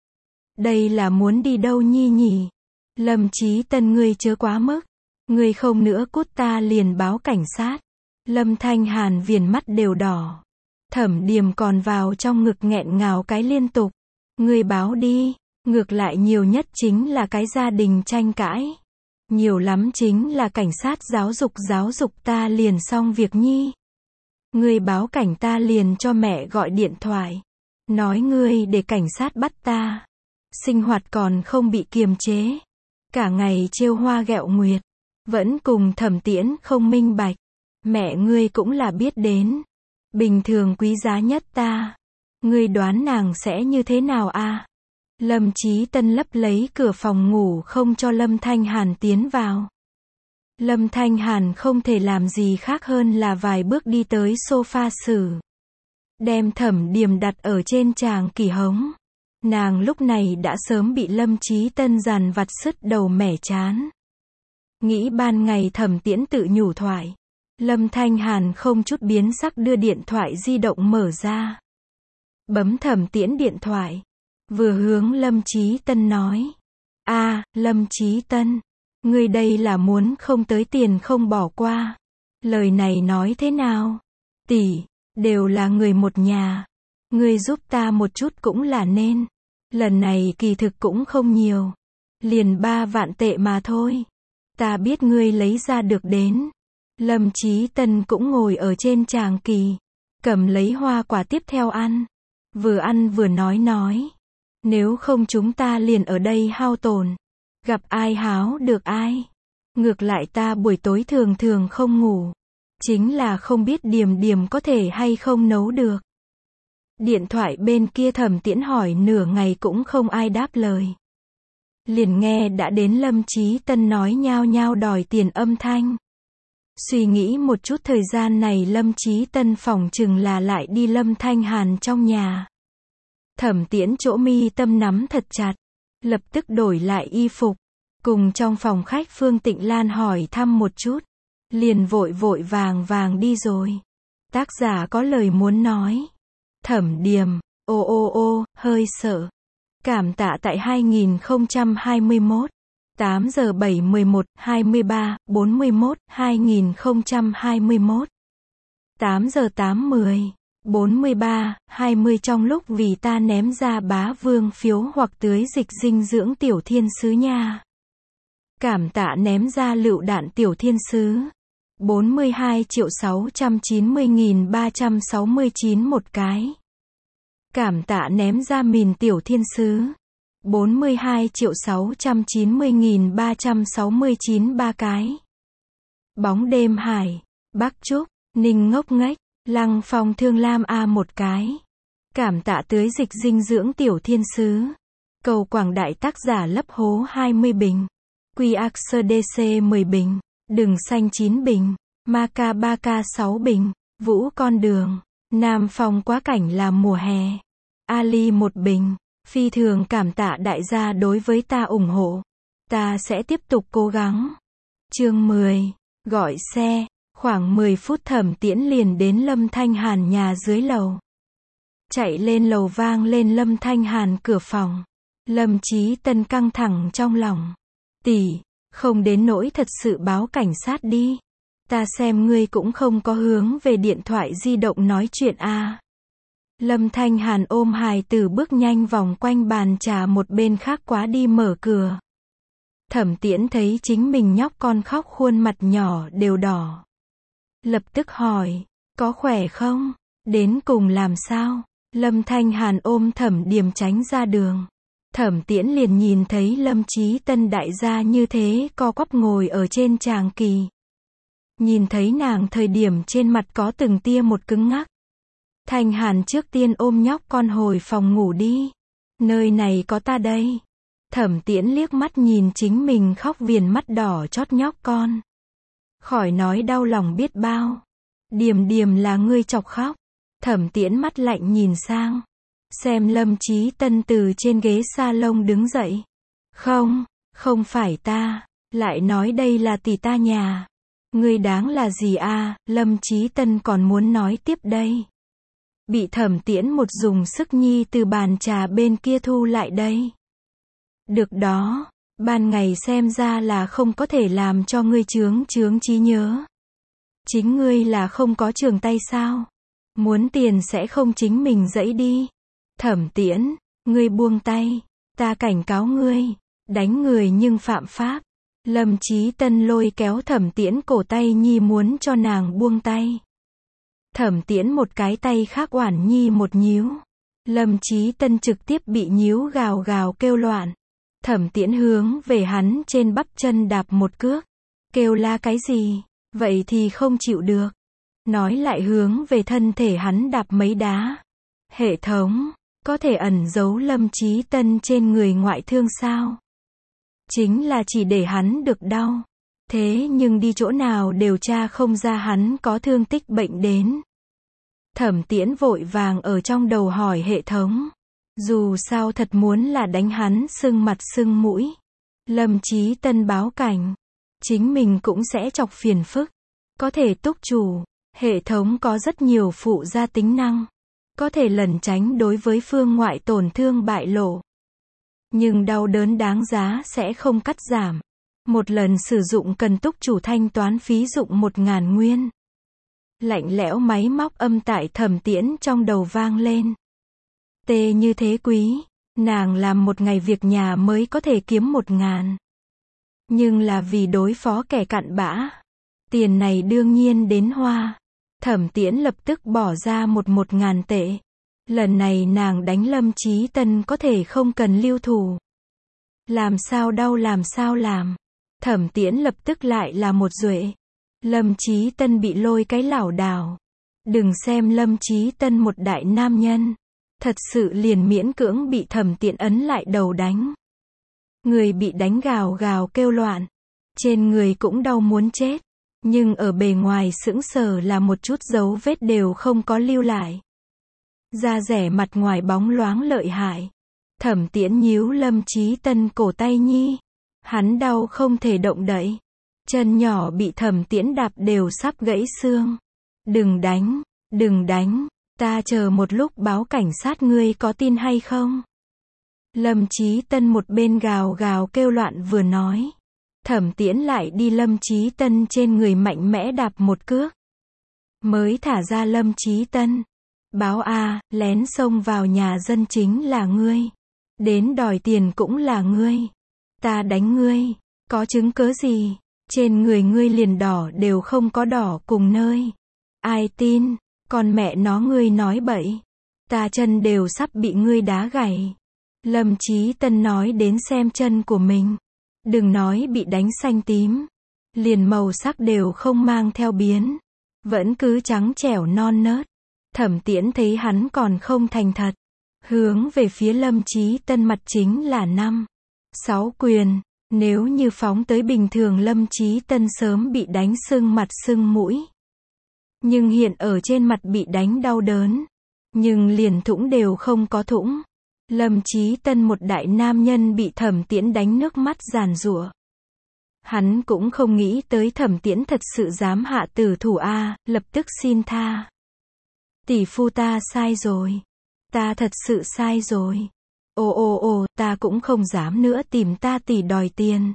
Đây là muốn đi đâu nhi nhỉ? Lâm Chí Tân ngươi chớ quá mức. Ngươi không nữa cút ta liền báo cảnh sát. Lâm Thanh Hàn viền mắt đều đỏ. Thẩm Điềm còn vào trong ngực nghẹn ngào cái liên tục. Ngươi báo đi. Ngược lại nhiều nhất chính là cái gia đình tranh cãi. Nhiều lắm chính là cảnh sát giáo dục giáo dục ta liền xong việc nhi. Ngươi báo cảnh ta liền cho mẹ gọi điện thoại. Nói ngươi để cảnh sát bắt ta. Sinh hoạt còn không bị kiềm chế. Cả ngày trêu hoa ghẹo nguyệt. Vẫn cùng Thẩm Tiễn không minh bạch. Mẹ ngươi cũng là biết đến. Bình thường quý giá nhất ta. Ngươi đoán nàng sẽ như thế nào a? Lâm Chí Tân lấp lấy cửa phòng ngủ không cho Lâm Thanh Hàn tiến vào. Lâm Thanh Hàn không thể làm gì khác hơn là vài bước đi tới sofa xử. Đem Thẩm Điềm đặt ở trên tràng kỷ hống. Nàng lúc này đã sớm bị Lâm Chí Tân dằn vặt sứt đầu mẻ chán. Nghĩ ban ngày Thẩm Tiễn tự nhủ thoại. Lâm Thanh Hàn không chút biến sắc đưa điện thoại di động mở ra. Bấm Thẩm Tiễn điện thoại. Vừa hướng Lâm Chí Tân nói. A, Lâm Chí Tân. Ngươi đây là muốn không tới tiền không bỏ qua. Lời này nói thế nào? Tỷ, đều là người một nhà. Ngươi giúp ta một chút cũng là nên. Lần này kỳ thực cũng không nhiều. Liền ba vạn tệ mà thôi. Ta biết ngươi lấy ra được đến. Lâm Chí Tân cũng ngồi ở trên tràng kỳ. Cầm lấy hoa quả tiếp theo ăn. Vừa ăn vừa nói nói. Nếu không chúng ta liền ở đây hao tổn. Gặp ai háo được ai. Ngược lại ta buổi tối thường thường không ngủ. Chính là không biết Điềm Điềm có thể hay không nấu được. Điện thoại bên kia Thẩm Tiễn hỏi nửa ngày cũng không ai đáp lời. Liền nghe đã đến Lâm Chí Tân nói nhao nhao đòi tiền âm thanh. Suy nghĩ một chút thời gian này Lâm Chí Tân phỏng chừng là lại đi Lâm Thanh Hàn trong nhà. Thẩm Tiễn chỗ mi tâm nắm thật chặt. Lập tức đổi lại y phục. Cùng trong phòng khách Phương Tịnh Lan hỏi thăm một chút. Liền vội vội vàng vàng đi rồi. Tác giả có lời muốn nói. Thẩm Điềm, ô ô ô, hơi sợ. Cảm tạ tại hai nghìn không trăm hai mươi mốt. tám giờ bảy mười một, hai mươi ba, bốn mươi mốt, hai nghìn không trăm hai mươi mốt. tám giờ tám mười, bốn mươi ba, hai mươi trong lúc vì ta ném ra bá vương phiếu hoặc tưới dịch dinh dưỡng tiểu thiên sứ nha. Cảm tạ ném ra lựu đạn tiểu thiên sứ. bốn mươi hai triệu sáu trăm chín mươi nghìn ba trăm sáu mươi chín một cái. Cảm tạ ném ra mìn tiểu thiên sứ. bốn mươi hai triệu sáu trăm chín mươi nghìn ba trăm sáu mươi chín ba cái. Bóng đêm hải, Bắc Trúc, Ninh ngốc nghếch, Lăng Phong Thương Lam A một cái. Cảm tạ tưới dịch dinh dưỡng tiểu thiên sứ. Cầu Quảng Đại tác giả lấp hố hai mươi bình. Quy ác sơ đê xê mười bình. Đừng xanh chín bình. Maca ba ca sáu bình. Vũ con đường. Nam Phong quá cảnh là mùa hè. Ali một bình. Phi thường cảm tạ đại gia đối với ta ủng hộ. Ta sẽ tiếp tục cố gắng. Chương mười. Gọi xe. Khoảng mười phút Thẩm Tiễn liền đến Lâm Thanh Hàn nhà dưới lầu. Chạy lên lầu vang lên Lâm Thanh Hàn cửa phòng. Lâm Chí Tân căng thẳng trong lòng. Tỷ, không đến nỗi thật sự báo cảnh sát đi. Ta xem ngươi cũng không có hướng về điện thoại di động nói chuyện a. À. Lâm Thanh Hàn ôm hài tử bước nhanh vòng quanh bàn trà một bên khác quá đi mở cửa. Thẩm Tiễn thấy chính mình nhóc con khóc khuôn mặt nhỏ đều đỏ. Lập tức hỏi, có khỏe không? Đến cùng làm sao? Lâm Thanh Hàn ôm Thẩm Điềm tránh ra đường. Thẩm Tiễn liền nhìn thấy Lâm Chí Tân đại gia như thế co quắp ngồi ở trên tràng kỳ. Nhìn thấy nàng thời điểm trên mặt có từng tia một cứng ngắc. Thanh Hàn trước tiên ôm nhóc con hồi phòng ngủ đi. Nơi này có ta đây. Thẩm Tiễn liếc mắt nhìn chính mình khóc viền mắt đỏ chót nhóc con. Khỏi nói đau lòng biết bao. Điềm Điềm là ngươi chọc khóc. Thẩm Tiễn mắt lạnh nhìn sang. Xem Lâm Chí Tân từ trên ghế salon đứng dậy. Không, không phải ta. Lại nói đây là tỷ ta nhà. Ngươi đáng là gì a? À? Lâm Chí Tân còn muốn nói tiếp đây. Bị Thẩm Tiễn một dùng sức nhi từ bàn trà bên kia thu lại đây. Được đó, ban ngày xem ra là không có thể làm cho ngươi chướng chướng trí nhớ. Chính ngươi là không có trường tay sao? Muốn tiền sẽ không chính mình dẫy đi. Thẩm Tiễn, ngươi buông tay, ta cảnh cáo ngươi, đánh người nhưng phạm pháp. Lâm Chí Tân lôi kéo Thẩm Tiễn cổ tay nhi muốn cho nàng buông tay. Thẩm Tiễn một cái tay khác Oản Nhi một nhíu. Lâm Chí Tân trực tiếp bị nhíu gào gào kêu loạn. Thẩm Tiễn hướng về hắn trên bắp chân đạp một cước. Kêu la cái gì? Vậy thì không chịu được. Nói lại hướng về thân thể hắn đạp mấy đá. Hệ thống, có thể ẩn giấu Lâm Chí Tân trên người ngoại thương sao? Chính là chỉ để hắn được đau. Thế nhưng đi chỗ nào đều tra không ra hắn có thương tích bệnh đến. Thẩm Tiễn vội vàng ở trong đầu hỏi hệ thống. Dù sao thật muốn là đánh hắn sưng mặt sưng mũi. Lâm Chí Tân báo cảnh. Chính mình cũng sẽ chọc phiền phức. Có thể túc chủ. Hệ thống có rất nhiều phụ gia tính năng. Có thể lẩn tránh đối với phương ngoại tổn thương bại lộ. Nhưng đau đớn đáng giá sẽ không cắt giảm. Một lần sử dụng cần túc chủ thanh toán phí dụng một ngàn nguyên. Lạnh lẽo máy móc âm tại Thẩm Tiễn trong đầu vang lên. Tê như thế quý, nàng làm một ngày việc nhà mới có thể kiếm một ngàn. Nhưng là vì đối phó kẻ cặn bã. Tiền này đương nhiên đến hoa. Thẩm Tiễn lập tức bỏ ra một một ngàn tệ. Lần này nàng đánh Lâm Chí Tân có thể không cần lưu thủ. Làm sao đau làm sao làm. Thẩm Tiễn lập tức lại là một duệ. Lâm Chí Tân bị lôi cái lảo đảo. Đừng xem Lâm Chí Tân một đại nam nhân. Thật sự liền miễn cưỡng bị Thẩm Tiễn ấn lại đầu đánh. Người bị đánh gào gào kêu loạn. Trên người cũng đau muốn chết. Nhưng ở bề ngoài sững sờ là một chút dấu vết đều không có lưu lại. Da rẻ mặt ngoài bóng loáng lợi hại. Thẩm Tiễn nhíu Lâm Chí Tân cổ tay nhi. Hắn đau không thể động đậy. Chân nhỏ bị Thẩm Tiễn đạp đều sắp gãy xương. Đừng đánh, đừng đánh, ta chờ một lúc báo cảnh sát ngươi có tin hay không? Lâm Chí Tân một bên gào gào kêu loạn vừa nói. Thẩm Tiễn lại đi Lâm Chí Tân trên người mạnh mẽ đạp một cước. Mới thả ra Lâm Chí Tân. Báo a, lén xông vào nhà dân chính là ngươi. Đến đòi tiền cũng là ngươi. Ta đánh ngươi, có chứng cớ gì? Trên người ngươi liền đỏ đều không có đỏ cùng nơi. Ai tin, con mẹ nó ngươi nói bậy. Ta chân đều sắp bị ngươi đá gãy. Lâm Chí Tân nói đến xem chân của mình. Đừng nói bị đánh xanh tím. Liền màu sắc đều không mang theo biến. Vẫn cứ trắng trẻo non nớt. Thẩm Tiễn thấy hắn còn không thành thật. Hướng về phía Lâm Chí Tân mặt chính là năm. Sáu quyền. Nếu như phóng tới bình thường Lâm Chí Tân sớm bị đánh sưng mặt sưng mũi. Nhưng hiện ở trên mặt bị đánh đau đớn. Nhưng liền thủng đều không có thủng. Lâm Chí Tân một đại nam nhân bị Thẩm Tiễn đánh nước mắt giàn giụa. Hắn cũng không nghĩ tới Thẩm Tiễn thật sự dám hạ tử thủ a, lập tức xin tha. Tỷ phu ta sai rồi. Ta thật sự sai rồi. Ồ ồ ồ, ta cũng không dám nữa tìm ta tỷ đòi tiền.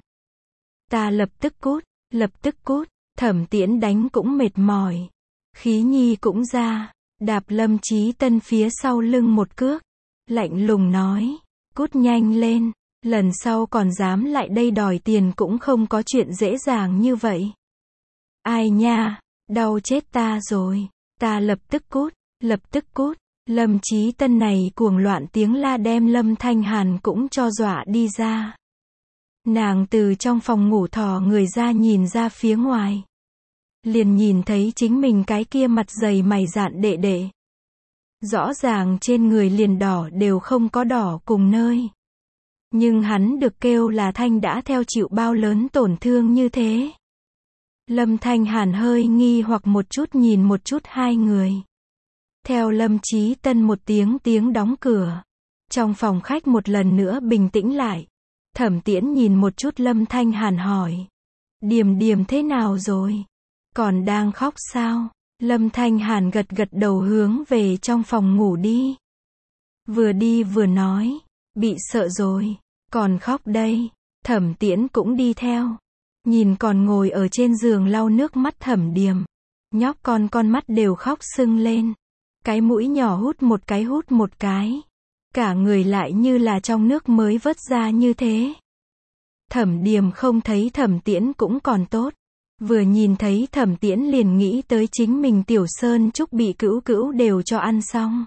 Ta lập tức cút, lập tức cút. Thẩm Tiễn đánh cũng mệt mỏi. Khí nhi cũng ra. Đạp Lâm Chí Tân phía sau lưng một cước. Lạnh lùng nói. Cút nhanh lên. Lần sau còn dám lại đây đòi tiền cũng không có chuyện dễ dàng như vậy. Ai nha, đau chết ta rồi. Ta lập tức cút, lập tức cút. Lâm Chí Tân này cuồng loạn tiếng la đem Lâm Thanh Hàn cũng cho dọa đi ra. Nàng từ trong phòng ngủ thò người ra nhìn ra phía ngoài. Liền nhìn thấy chính mình cái kia mặt dày mày dạn đệ đệ. Rõ ràng trên người liền đỏ đều không có đỏ cùng nơi. Nhưng hắn được kêu là Thanh đã theo chịu bao lớn tổn thương như thế. Lâm Thanh Hàn hơi nghi hoặc một chút nhìn một chút hai người. Theo Lâm Chí Tân một tiếng tiếng đóng cửa. Trong phòng khách một lần nữa bình tĩnh lại. Thẩm Tiễn nhìn một chút Lâm Thanh Hàn hỏi. Điềm Điềm thế nào rồi? Còn đang khóc sao? Lâm Thanh Hàn gật gật đầu hướng về trong phòng ngủ đi. Vừa đi vừa nói. Bị sợ rồi. Còn khóc đây. Thẩm Tiễn cũng đi theo. Nhìn còn ngồi ở trên giường lau nước mắt Thẩm Điềm. Nhóc con con mắt đều khóc sưng lên. Cái mũi nhỏ hút một cái hút một cái. Cả người lại như là trong nước mới vớt ra như thế. Thẩm Điềm không thấy Thẩm Tiễn cũng còn tốt. Vừa nhìn thấy Thẩm Tiễn liền nghĩ tới chính mình tiểu Sơn Trúc bị Cữu Cữu đều cho ăn xong.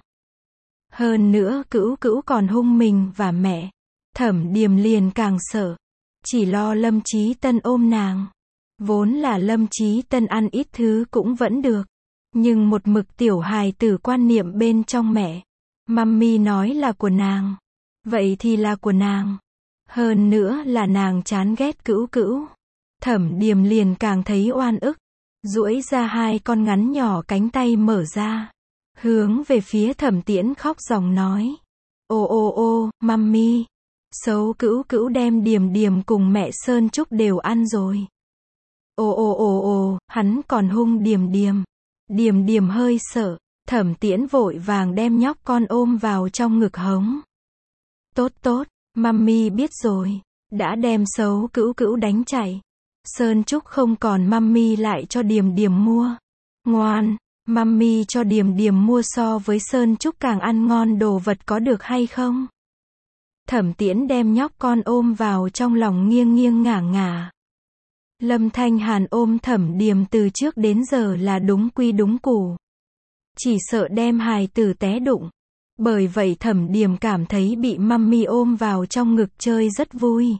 Hơn nữa Cữu Cữu còn hung mình và mẹ. Thẩm Điềm liền càng sợ. Chỉ lo Lâm Chí Tân ôm nàng. Vốn là Lâm Chí Tân ăn ít thứ cũng vẫn được. Nhưng một mực tiểu hài tử quan niệm bên trong mẹ. Mummy nói là của nàng. Vậy thì là của nàng. Hơn nữa là nàng chán ghét Cữu Cữu. Thẩm Điềm liền càng thấy oan ức. Duỗi ra hai con ngắn nhỏ cánh tay mở ra. Hướng về phía Thẩm Tiễn khóc ròng nói. Ô ô ô, mummy. Xấu Cữu Cữu đem Điềm Điềm cùng mẹ Sơn Trúc đều ăn rồi. Ồ ồ ồ ồ, hắn còn hung Điềm Điềm. Điềm Điềm hơi sợ. Thẩm Tiễn vội vàng đem nhóc con ôm vào trong ngực hống. Tốt tốt, mummy biết rồi. Đã đem xấu Cữu Cữu đánh chạy. Sơn Trúc không còn mummy lại cho Điềm Điềm mua. Ngoan, mummy cho Điềm Điềm mua so với Sơn Trúc càng ăn ngon đồ vật có được hay không? Thẩm Tiễn đem nhóc con ôm vào trong lòng nghiêng nghiêng ngả ngả. Lâm Thanh Hàn ôm Thẩm Điềm từ trước đến giờ là đúng quy đúng củ. Chỉ sợ đem hài tử té đụng. Bởi vậy Thẩm Điềm cảm thấy bị mummy ôm vào trong ngực chơi rất vui.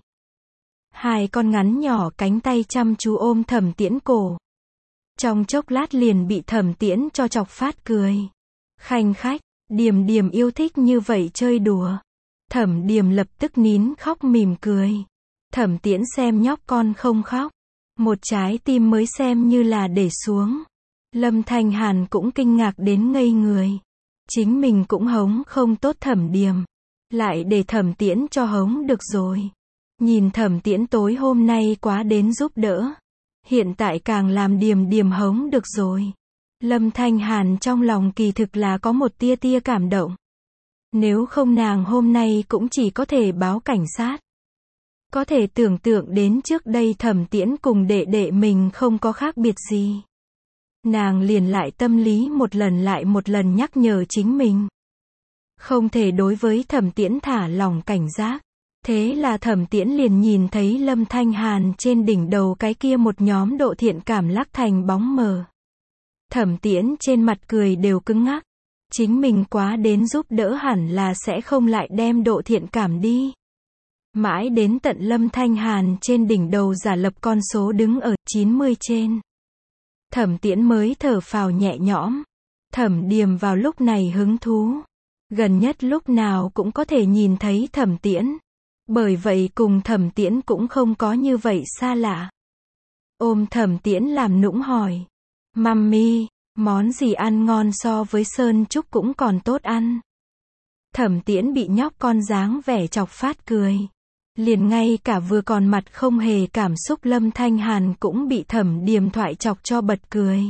Hai con ngắn nhỏ cánh tay chăm chú ôm Thẩm Tiễn cổ. Trong chốc lát liền bị Thẩm Tiễn cho chọc phát cười. Khanh khách, Điềm Điềm yêu thích như vậy chơi đùa. Thẩm Điềm lập tức nín khóc mỉm cười. Thẩm Tiễn xem nhóc con không khóc. Một trái tim mới xem như là để xuống. Lâm Thanh Hàn cũng kinh ngạc đến ngây người. Chính mình cũng hống không tốt Thẩm Điềm. Lại để Thẩm Tiễn cho hống được rồi. Nhìn Thẩm Tiễn tối hôm nay quá đến giúp đỡ. Hiện tại càng làm Điềm Điềm hống được rồi. Lâm Thanh Hàn trong lòng kỳ thực là có một tia tia cảm động. Nếu không nàng hôm nay cũng chỉ có thể báo cảnh sát. Có thể tưởng tượng đến trước đây Thẩm Tiễn cùng đệ đệ mình không có khác biệt gì. Nàng liền lại tâm lý một lần lại một lần nhắc nhở chính mình. Không thể đối với Thẩm Tiễn thả lỏng cảnh giác. Thế là Thẩm Tiễn liền nhìn thấy Lâm Thanh Hàn trên đỉnh đầu cái kia một nhóm độ thiện cảm lắc thành bóng mờ. Thẩm Tiễn trên mặt cười đều cứng ngắc. Chính mình quá đến giúp đỡ hẳn là sẽ không lại đem độ thiện cảm đi. Mãi đến tận Lâm Thanh Hàn trên đỉnh đầu giả lập con số đứng ở chín mươi trên. Thẩm Tiễn mới thở phào nhẹ nhõm. Thẩm Điềm vào lúc này hứng thú. Gần nhất lúc nào cũng có thể nhìn thấy Thẩm Tiễn. Bởi vậy cùng Thẩm Tiễn cũng không có như vậy xa lạ. Ôm Thẩm Tiễn làm nũng hỏi. Mummy, món gì ăn ngon so với Sơn Trúc cũng còn tốt ăn. Thẩm Tiễn bị nhóc con dáng vẻ chọc phát cười. Liền ngay cả vừa còn mặt không hề cảm xúc Lâm Thanh Hàn cũng bị Thẩm Điềm thoại chọc cho bật cười.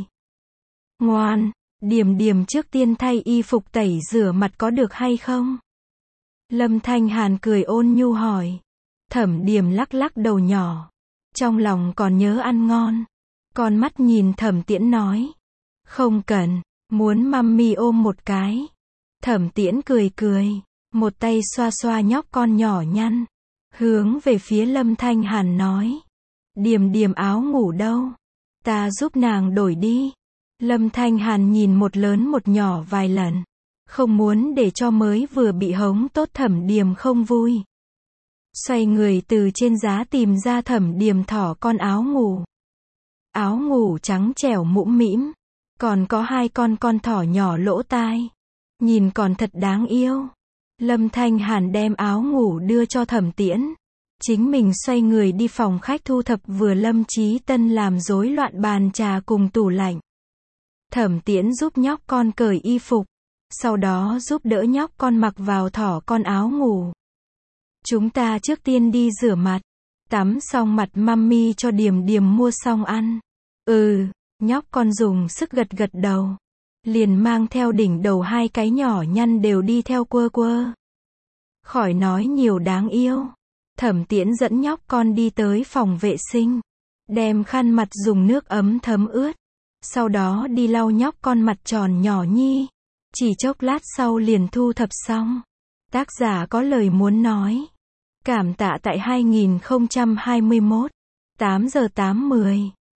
Ngoan, Điềm Điềm trước tiên thay y phục tẩy rửa mặt có được hay không? Lâm Thanh Hàn cười ôn nhu hỏi. Thẩm Điềm lắc lắc đầu nhỏ. Trong lòng còn nhớ ăn ngon. Con mắt nhìn Thẩm Tiễn nói. Không cần, muốn mummy ôm một cái. Thẩm Tiễn cười cười. Một tay xoa xoa nhóc con nhỏ nhăn. Hướng về phía Lâm Thanh Hàn nói. Điềm Điềm áo ngủ đâu? Ta giúp nàng đổi đi. Lâm Thanh Hàn nhìn một lớn một nhỏ vài lần. Không muốn để cho mới vừa bị hống tốt Thẩm Điềm không vui. Xoay người từ trên giá tìm ra Thẩm Điềm thỏ con áo ngủ. Áo ngủ trắng trẻo mũm mĩm. Còn có hai con con thỏ nhỏ lỗ tai. Nhìn còn thật đáng yêu. Lâm Thanh Hàn đem áo ngủ đưa cho Thẩm Tiễn. Chính mình xoay người đi phòng khách thu thập vừa Lâm Chí Tân làm rối loạn bàn trà cùng tủ lạnh. Thẩm Tiễn giúp nhóc con cởi y phục. Sau đó giúp đỡ nhóc con mặc vào thỏ con áo ngủ. Chúng ta trước tiên đi rửa mặt. Tắm xong mặt mummy cho Điềm Điềm mua xong ăn. Ừ, nhóc con dùng sức gật gật đầu. Liền mang theo đỉnh đầu hai cái nhỏ nhăn đều đi theo quơ quơ. Khỏi nói nhiều đáng yêu. Thẩm Tiễn dẫn nhóc con đi tới phòng vệ sinh. Đem khăn mặt dùng nước ấm thấm ướt. Sau đó đi lau nhóc con mặt tròn nhỏ nhi. Chỉ chốc lát sau liền thu thập xong. Tác giả có lời muốn nói. Cảm tạ tại hai nghìn không trăm hai mươi mốt. tám giờ tám mươi.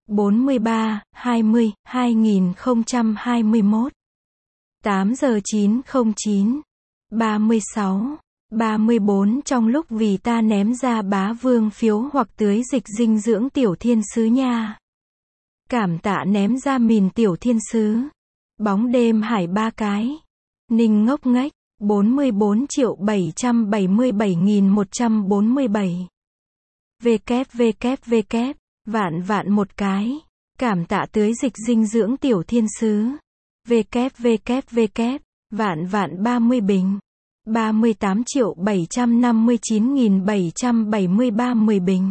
bốn mươi ba, hai mươi, hai nghìn không trăm hai mươi mốt. tám giờ chín không chín. ba mươi sáu, ba mươi bốn trong lúc vì ta ném ra bá vương phiếu hoặc tưới dịch dinh dưỡng tiểu thiên sứ nha. Cảm tạ ném ra mìn tiểu thiên sứ. Bóng đêm hải ba cái. Ninh ngốc nghếch, bốn mươi bốn triệu bảy trăm bảy mươi bảy nghìn một trăm bốn mươi bảy. www, vạn vạn một cái. Cảm tạ tưới dịch dinh dưỡng tiểu thiên sứ. www, vạn vạn ba mươi bình. ba mươi tám triệu bảy trăm năm mươi chín nghìn bảy trăm bảy mươi ba mười bình.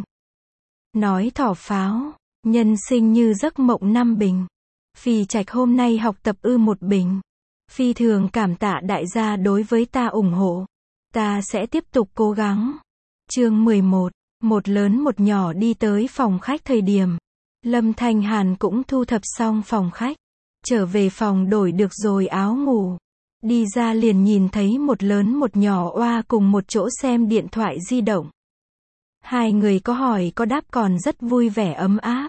Nói thỏ pháo, nhân sinh như giấc mộng năm bình. Phi Trạch hôm nay học tập ư một bình. Phi thường cảm tạ đại gia đối với ta ủng hộ. Ta sẽ tiếp tục cố gắng. Chương mười một. Một lớn một nhỏ đi tới phòng khách thời điểm. Lâm Thanh Hàn cũng thu thập xong phòng khách. Trở về phòng đổi được rồi áo ngủ. Đi ra liền nhìn thấy một lớn một nhỏ oa cùng một chỗ xem điện thoại di động. Hai người có hỏi có đáp còn rất vui vẻ ấm áp.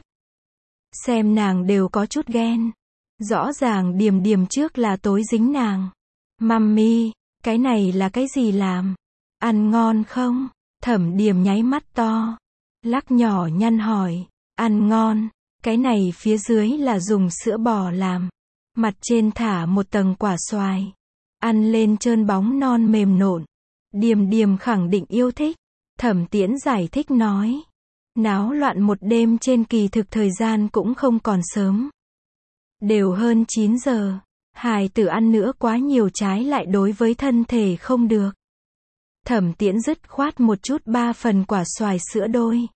Xem nàng đều có chút ghen. Rõ ràng Điềm Điềm trước là tối dính nàng. Mummy, cái này là cái gì làm? Ăn ngon không? Thẩm Điềm nháy mắt to. Lắc nhỏ nhăn hỏi. Ăn ngon. Cái này phía dưới là dùng sữa bò làm. Mặt trên thả một tầng quả xoài. Ăn lên trơn bóng non mềm nộn. Điềm Điềm khẳng định yêu thích. Thẩm Tiễn giải thích nói. Náo loạn một đêm trên kỳ thực thời gian cũng không còn sớm. Đều hơn chín giờ. Hài tử ăn nữa quá nhiều trái lại đối với thân thể không được. Thẩm Tiễn dứt khoát một chút ba phần quả xoài sữa đôi.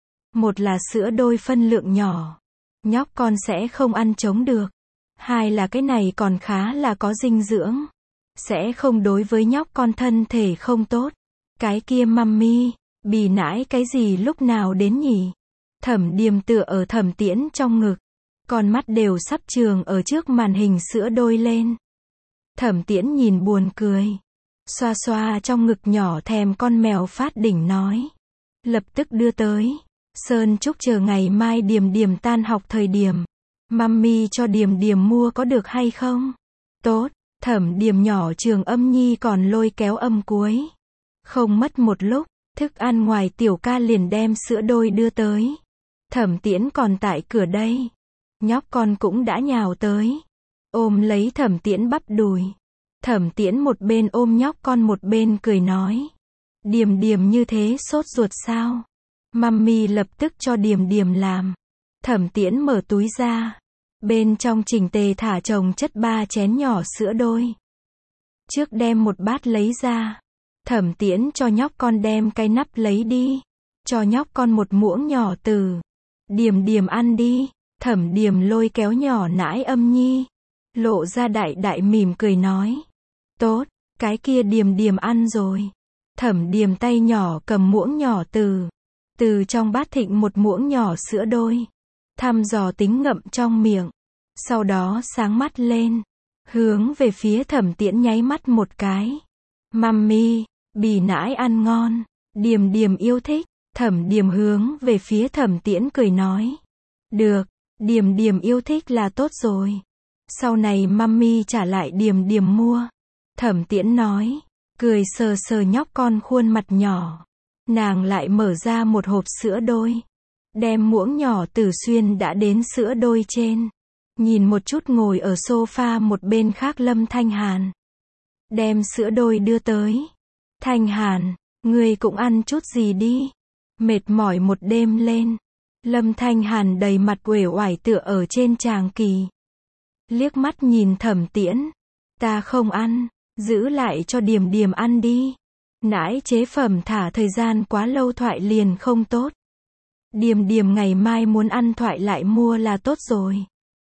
Một là sữa đôi phân lượng nhỏ. Nhóc con sẽ không ăn chống được. Hai là cái này còn khá là có dinh dưỡng. Sẽ không đối với nhóc con thân thể không tốt. Cái kia mummy, bì nãi cái gì lúc nào đến nhỉ? Thẩm Điềm tựa ở Thẩm Tiễn trong ngực. Con mắt đều sắp trường ở trước màn hình sữa đôi lên. Thẩm Tiễn nhìn buồn cười. Xoa xoa trong ngực nhỏ thèm con mèo phát đỉnh nói. Lập tức đưa tới. Sơn Trúc chờ ngày mai Điềm Điềm tan học thời điểm. Mummy cho Điềm Điềm mua có được hay không? Tốt. Thẩm Điềm nhỏ trường âm nhi còn lôi kéo âm cuối. Không mất một lúc, thức ăn ngoài tiểu ca liền đem sữa đôi đưa tới. Thẩm Tiễn còn tại cửa đây. Nhóc con cũng đã nhào tới. Ôm lấy Thẩm Tiễn bắp đùi. Thẩm Tiễn một bên ôm nhóc con một bên cười nói. Điềm Điềm như thế sốt ruột sao? Mummy lập tức cho Điềm Điềm làm. Thẩm Tiễn mở túi ra. Bên trong chỉnh tề thả chồng chất ba chén nhỏ sữa đôi. Trước đem một bát lấy ra. Thẩm Tiễn cho nhóc con đem cái nắp lấy đi. Cho nhóc con một muỗng nhỏ từ. Điềm Điềm ăn đi. Thẩm Điềm lôi kéo nhỏ nãi âm nhi. Lộ ra đại đại mỉm cười nói. Tốt, cái kia Điềm Điềm ăn rồi. Thẩm Điềm tay nhỏ cầm muỗng nhỏ từ. Từ trong bát thịnh một muỗng nhỏ sữa đôi. Thăm dò tính ngậm trong miệng. Sau đó sáng mắt lên. Hướng về phía Thẩm Tiễn nháy mắt một cái. Mummy, bì nãi ăn ngon. Điềm Điềm yêu thích. Thẩm Điềm hướng về phía Thẩm Tiễn cười nói. Được, Điềm Điềm yêu thích là tốt rồi. Sau này mummy trả lại Điềm Điềm mua. Thẩm Tiễn nói. Cười sờ sờ nhóc con khuôn mặt nhỏ. Nàng lại mở ra một hộp sữa đôi. Đem muỗng nhỏ Tử Xuyên đã đến sữa đôi trên. Nhìn một chút ngồi ở sofa một bên khác Lâm Thanh Hàn. Đem sữa đôi đưa tới. Thanh Hàn, ngươi cũng ăn chút gì đi. Mệt mỏi một đêm lên. Lâm Thanh Hàn đầy mặt uể oải tựa ở trên tràng kỳ. Liếc mắt nhìn Thẩm Tiễn. Ta không ăn, giữ lại cho Điềm Điềm ăn đi. Nãi chế phẩm thả thời gian quá lâu thoại liền không tốt. Điềm Điềm ngày mai muốn ăn thoại lại mua là tốt rồi.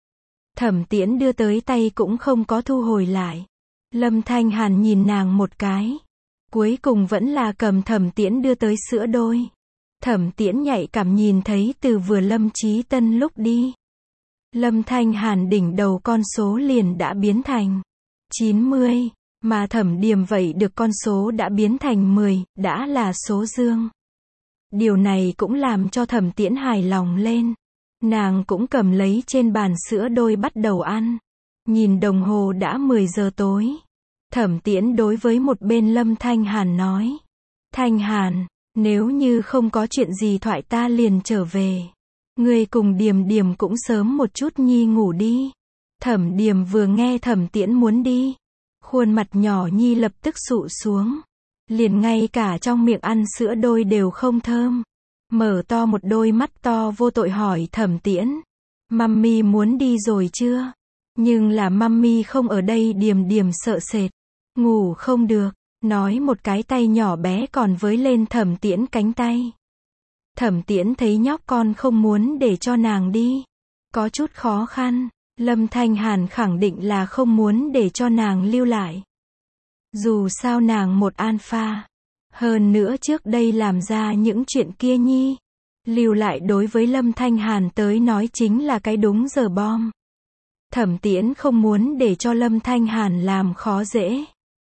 Thẩm Tiễn đưa tới tay cũng không có thu hồi lại. Lâm Thanh Hàn nhìn nàng một cái. Cuối cùng vẫn là cầm Thẩm Tiễn đưa tới sữa đôi. Thẩm Tiễn nhạy cảm nhìn thấy từ vừa Lâm Chí Tân lúc đi. Lâm Thanh Hàn đỉnh đầu con số liền đã biến thành chín mươi, mà Thẩm Điềm vậy được con số đã biến thành mười, đã là số dương. Điều này cũng làm cho Thẩm Tiễn hài lòng lên. Nàng cũng cầm lấy trên bàn sữa đôi bắt đầu ăn. Nhìn đồng hồ đã mười giờ tối. Thẩm Tiễn đối với một bên Lâm Thanh Hàn nói. Thanh Hàn, nếu như không có chuyện gì thoại ta liền trở về. Ngươi cùng Điềm Điềm cũng sớm một chút nhi ngủ đi. Thẩm Điềm vừa nghe Thẩm Tiễn muốn đi, khuôn mặt nhỏ nhi lập tức sụ xuống. Liền ngay cả trong miệng ăn sữa đôi đều không thơm. Mở to một đôi mắt to vô tội hỏi Thẩm Tiễn. Mummy muốn đi rồi chưa? Nhưng là mummy không ở đây. Điềm Điềm sợ sệt. Ngủ không được. Nói một cái tay nhỏ bé còn với lên Thẩm Tiễn cánh tay. Thẩm Tiễn thấy nhóc con không muốn để cho nàng đi. Có chút khó khăn. Lâm Thanh Hàn khẳng định là không muốn để cho nàng lưu lại. Dù sao nàng một alpha. Hơn nữa trước đây làm ra những chuyện kia nhi. Lưu lại đối với Lâm Thanh Hàn tới nói chính là cái đúng giờ bom. Thẩm Tiễn không muốn để cho Lâm Thanh Hàn làm khó dễ.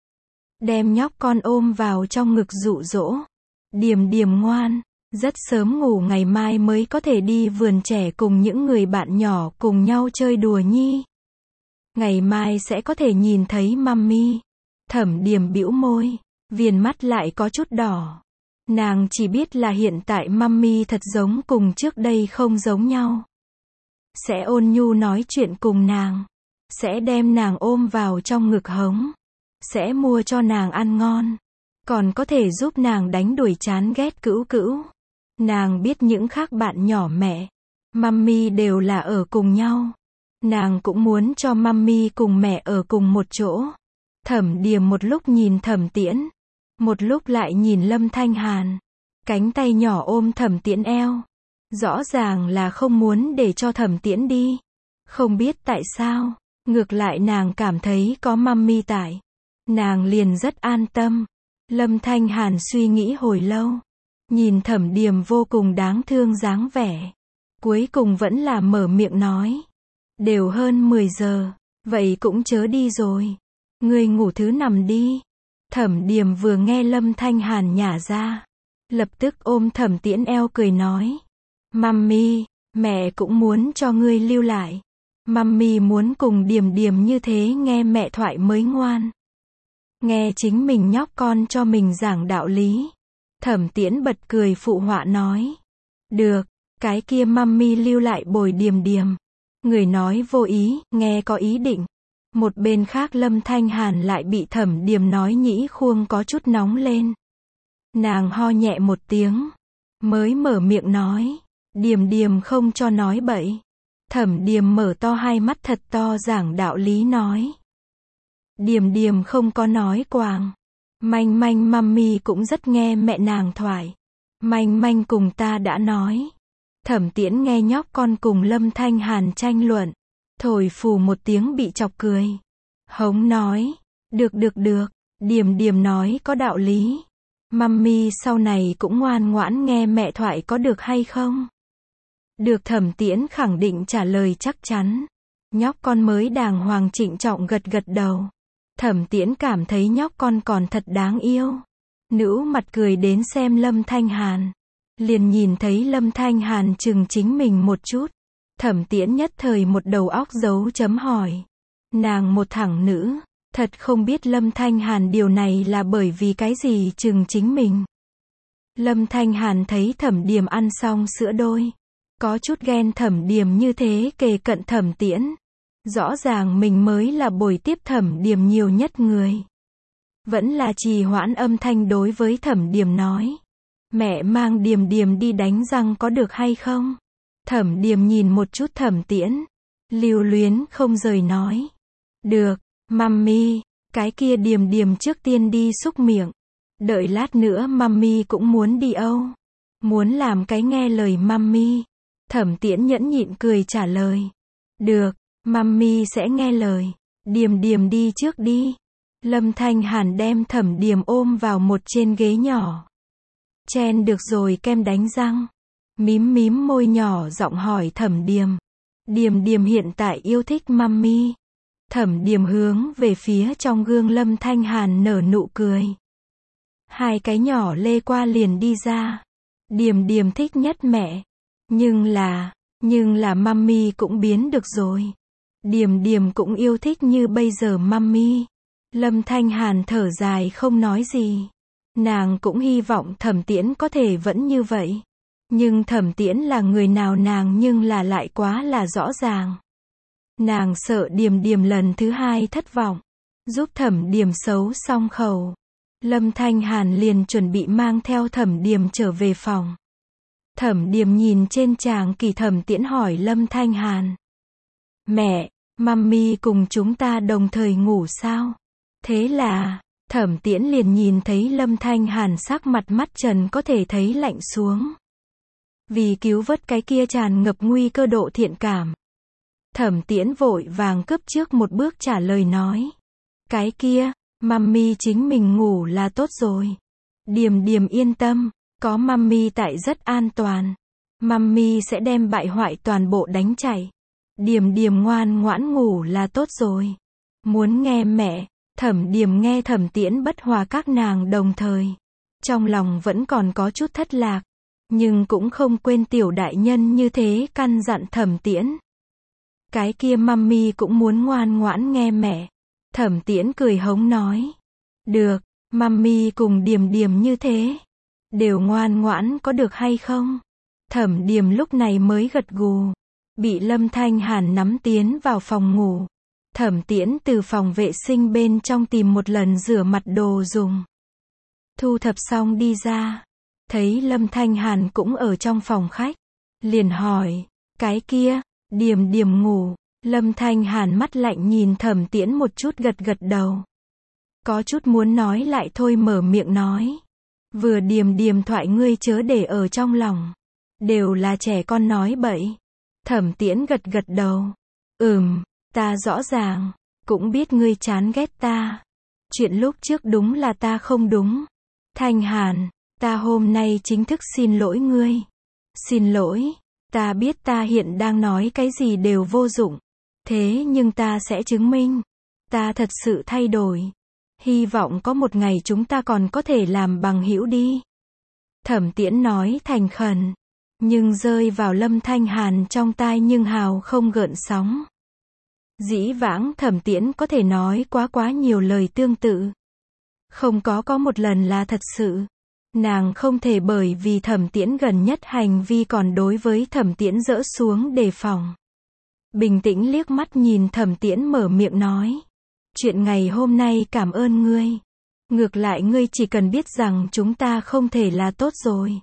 Đem nhóc con ôm vào trong ngực dụ dỗ. Điềm Điềm ngoan. Rất sớm ngủ, ngày mai mới có thể đi vườn trẻ cùng những người bạn nhỏ cùng nhau chơi đùa nhi. Ngày mai sẽ có thể nhìn thấy mummy. Thẩm Điềm bĩu môi. Viền mắt lại có chút đỏ. Nàng chỉ biết là hiện tại mummy thật giống cùng trước đây không giống nhau. Sẽ ôn nhu nói chuyện cùng nàng. Sẽ đem nàng ôm vào trong ngực hống. Sẽ mua cho nàng ăn ngon. Còn có thể giúp nàng đánh đuổi chán ghét cữu cữu. Nàng biết những khác bạn nhỏ mẹ, mummy đều là ở cùng nhau. Nàng cũng muốn cho mummy cùng mẹ ở cùng một chỗ. Thẩm Điềm một lúc nhìn Thẩm Tiễn, một lúc lại nhìn Lâm Thanh Hàn. Cánh tay nhỏ ôm Thẩm Tiễn eo. Rõ ràng là không muốn để cho Thẩm Tiễn đi. Không biết tại sao, ngược lại nàng cảm thấy có mummy tại. Nàng liền rất an tâm. Lâm Thanh Hàn suy nghĩ hồi lâu. Nhìn Thẩm Điềm vô cùng đáng thương dáng vẻ. Cuối cùng vẫn là mở miệng nói. Đều hơn mười giờ. Vậy cũng chớ đi rồi. Ngươi ngủ thứ nằm đi. Thẩm Điềm vừa nghe Lâm Thanh Hàn nhả ra. Lập tức ôm Thẩm Tiễn eo cười nói. Mummy, mẹ cũng muốn cho ngươi lưu lại. Mummy muốn cùng Điềm Điềm như thế nghe mẹ thoại mới ngoan. Nghe chính mình nhóc con cho mình giảng đạo lý. Thẩm Tiễn bật cười phụ họa nói. Được, cái kia mummy lưu lại bồi Điềm Điềm. Người nói vô ý, nghe có ý định. Một bên khác Lâm Thanh Hàn lại bị Thẩm Điềm nói nhĩ khuông có chút nóng lên. Nàng ho nhẹ một tiếng. Mới mở miệng nói. Điềm Điềm không cho nói bậy. Thẩm Điềm mở to hai mắt thật to giảng đạo lý nói. Điềm Điềm không có nói quàng. Manh Manh mummy cũng rất nghe mẹ nàng thoại. Manh Manh cùng ta đã nói. Thẩm Tiễn nghe nhóc con cùng Lâm Thanh Hàn tranh luận. Thổi phù một tiếng bị chọc cười. Hống nói. Được được được. Điềm Điềm nói có đạo lý. Mummy sau này cũng ngoan ngoãn nghe mẹ thoại có được hay không? Được. Thẩm Tiễn khẳng định trả lời chắc chắn. Nhóc con mới đàng hoàng trịnh trọng gật gật đầu. Thẩm Tiễn cảm thấy nhóc con còn thật đáng yêu. Nữ mặt cười đến xem Lâm Thanh Hàn. Liền nhìn thấy Lâm Thanh Hàn chừng chính mình một chút. Thẩm Tiễn nhất thời một đầu óc dấu chấm hỏi. Nàng một thẳng nữ. Thật không biết Lâm Thanh Hàn điều này là bởi vì cái gì chừng chính mình. Lâm Thanh Hàn thấy Thẩm Điềm ăn xong sữa đôi. Có chút ghen Thẩm Điềm như thế kề cận Thẩm Tiễn. Rõ ràng mình mới là bồi tiếp Thẩm Điềm nhiều nhất người. Vẫn là trì hoãn âm thanh đối với Thẩm Điềm nói. Mẹ mang Điềm Điềm đi đánh răng có được hay không? Thẩm Điềm nhìn một chút Thẩm Tiễn. Lưu luyến không rời nói. Được, mummy, cái kia Điềm Điềm trước tiên đi xúc miệng. Đợi lát nữa mummy cũng muốn đi Âu. Muốn làm cái nghe lời mummy. Thẩm Tiễn nhẫn nhịn cười trả lời. Được. Mummy sẽ nghe lời. Điềm Điềm đi trước đi. Lâm Thanh Hàn đem Thẩm Điềm ôm vào một trên ghế nhỏ. Chen được rồi kem đánh răng. Mím mím môi nhỏ giọng hỏi Thẩm Điềm. Điềm Điềm hiện tại yêu thích mummy. Thẩm Điềm hướng về phía trong gương Lâm Thanh Hàn nở nụ cười. Hai cái nhỏ lê qua liền đi ra. Điềm Điềm thích nhất mẹ. Nhưng là, Nhưng là mummy cũng biến được rồi. Điềm Điềm cũng yêu thích như bây giờ mummy. Lâm Thanh Hàn thở dài không nói gì. Nàng cũng hy vọng Thẩm Tiễn có thể vẫn như vậy. Nhưng Thẩm Tiễn là người nào nàng nhưng là lại quá là rõ ràng. Nàng sợ Điềm Điềm lần thứ hai thất vọng. Giúp Thẩm Điềm xấu xong khẩu. Lâm Thanh Hàn liền chuẩn bị mang theo Thẩm Điềm trở về phòng. Thẩm Điềm nhìn trên tràng kỳ Thẩm Tiễn hỏi Lâm Thanh Hàn. Mẹ, mummy cùng chúng ta đồng thời ngủ sao? Thế là, Thẩm Tiễn liền nhìn thấy Lâm Thanh Hàn sắc mặt mắt trần có thể thấy lạnh xuống. Vì cứu vớt cái kia tràn ngập nguy cơ độ thiện cảm. Thẩm Tiễn vội vàng cướp trước một bước trả lời nói. Cái kia, mummy chính mình ngủ là tốt rồi. Điềm Điềm yên tâm, có mummy tại rất an toàn. Mummy sẽ đem bại hoại toàn bộ đánh chạy. Điềm Điềm ngoan ngoãn ngủ là tốt rồi. Muốn nghe mẹ, Thẩm Điềm nghe Thẩm Tiễn bất hòa các nàng đồng thời. Trong lòng vẫn còn có chút thất lạc. Nhưng cũng không quên tiểu đại nhân như thế căn dặn Thẩm Tiễn. Cái kia mummy cũng muốn ngoan ngoãn nghe mẹ. Thẩm Tiễn cười hống nói. Được, mummy cùng Điềm Điềm như thế. Đều ngoan ngoãn có được hay không? Thẩm Điềm lúc này mới gật gù. Bị Lâm Thanh Hàn nắm tiến vào phòng ngủ. Thẩm Tiễn từ phòng vệ sinh bên trong tìm một lần rửa mặt đồ dùng. Thu thập xong đi ra. Thấy Lâm Thanh Hàn cũng ở trong phòng khách. Liền hỏi. Cái kia, Điềm Điềm ngủ. Lâm Thanh Hàn mắt lạnh nhìn Thẩm Tiễn một chút gật gật đầu. Có chút muốn nói lại thôi mở miệng nói. Vừa Điềm Điềm thoại ngươi chớ để ở trong lòng. Đều là trẻ con nói bậy. Thẩm Tiễn gật gật đầu. Ừm, ta rõ ràng. Cũng biết ngươi chán ghét ta. Chuyện lúc trước đúng là ta không đúng. Thanh Hàn, ta hôm nay chính thức xin lỗi ngươi. Xin lỗi. Ta biết ta hiện đang nói cái gì đều vô dụng. Thế nhưng ta sẽ chứng minh. Ta thật sự thay đổi. Hy vọng có một ngày chúng ta còn có thể làm bằng hữu đi. Thẩm Tiễn nói thành khẩn. Nhưng rơi vào Lâm Thanh Hàn trong tai nhưng hào không gợn sóng. Dĩ vãng Thẩm Tiễn có thể nói quá quá nhiều lời tương tự. Không có có một lần là thật sự. Nàng không thể bởi vì Thẩm Tiễn gần nhất hành vi còn đối với Thẩm Tiễn dỡ xuống đề phòng. Bình tĩnh liếc mắt nhìn Thẩm Tiễn mở miệng nói. Chuyện ngày hôm nay cảm ơn ngươi. Ngược lại ngươi chỉ cần biết rằng chúng ta không thể là tốt rồi.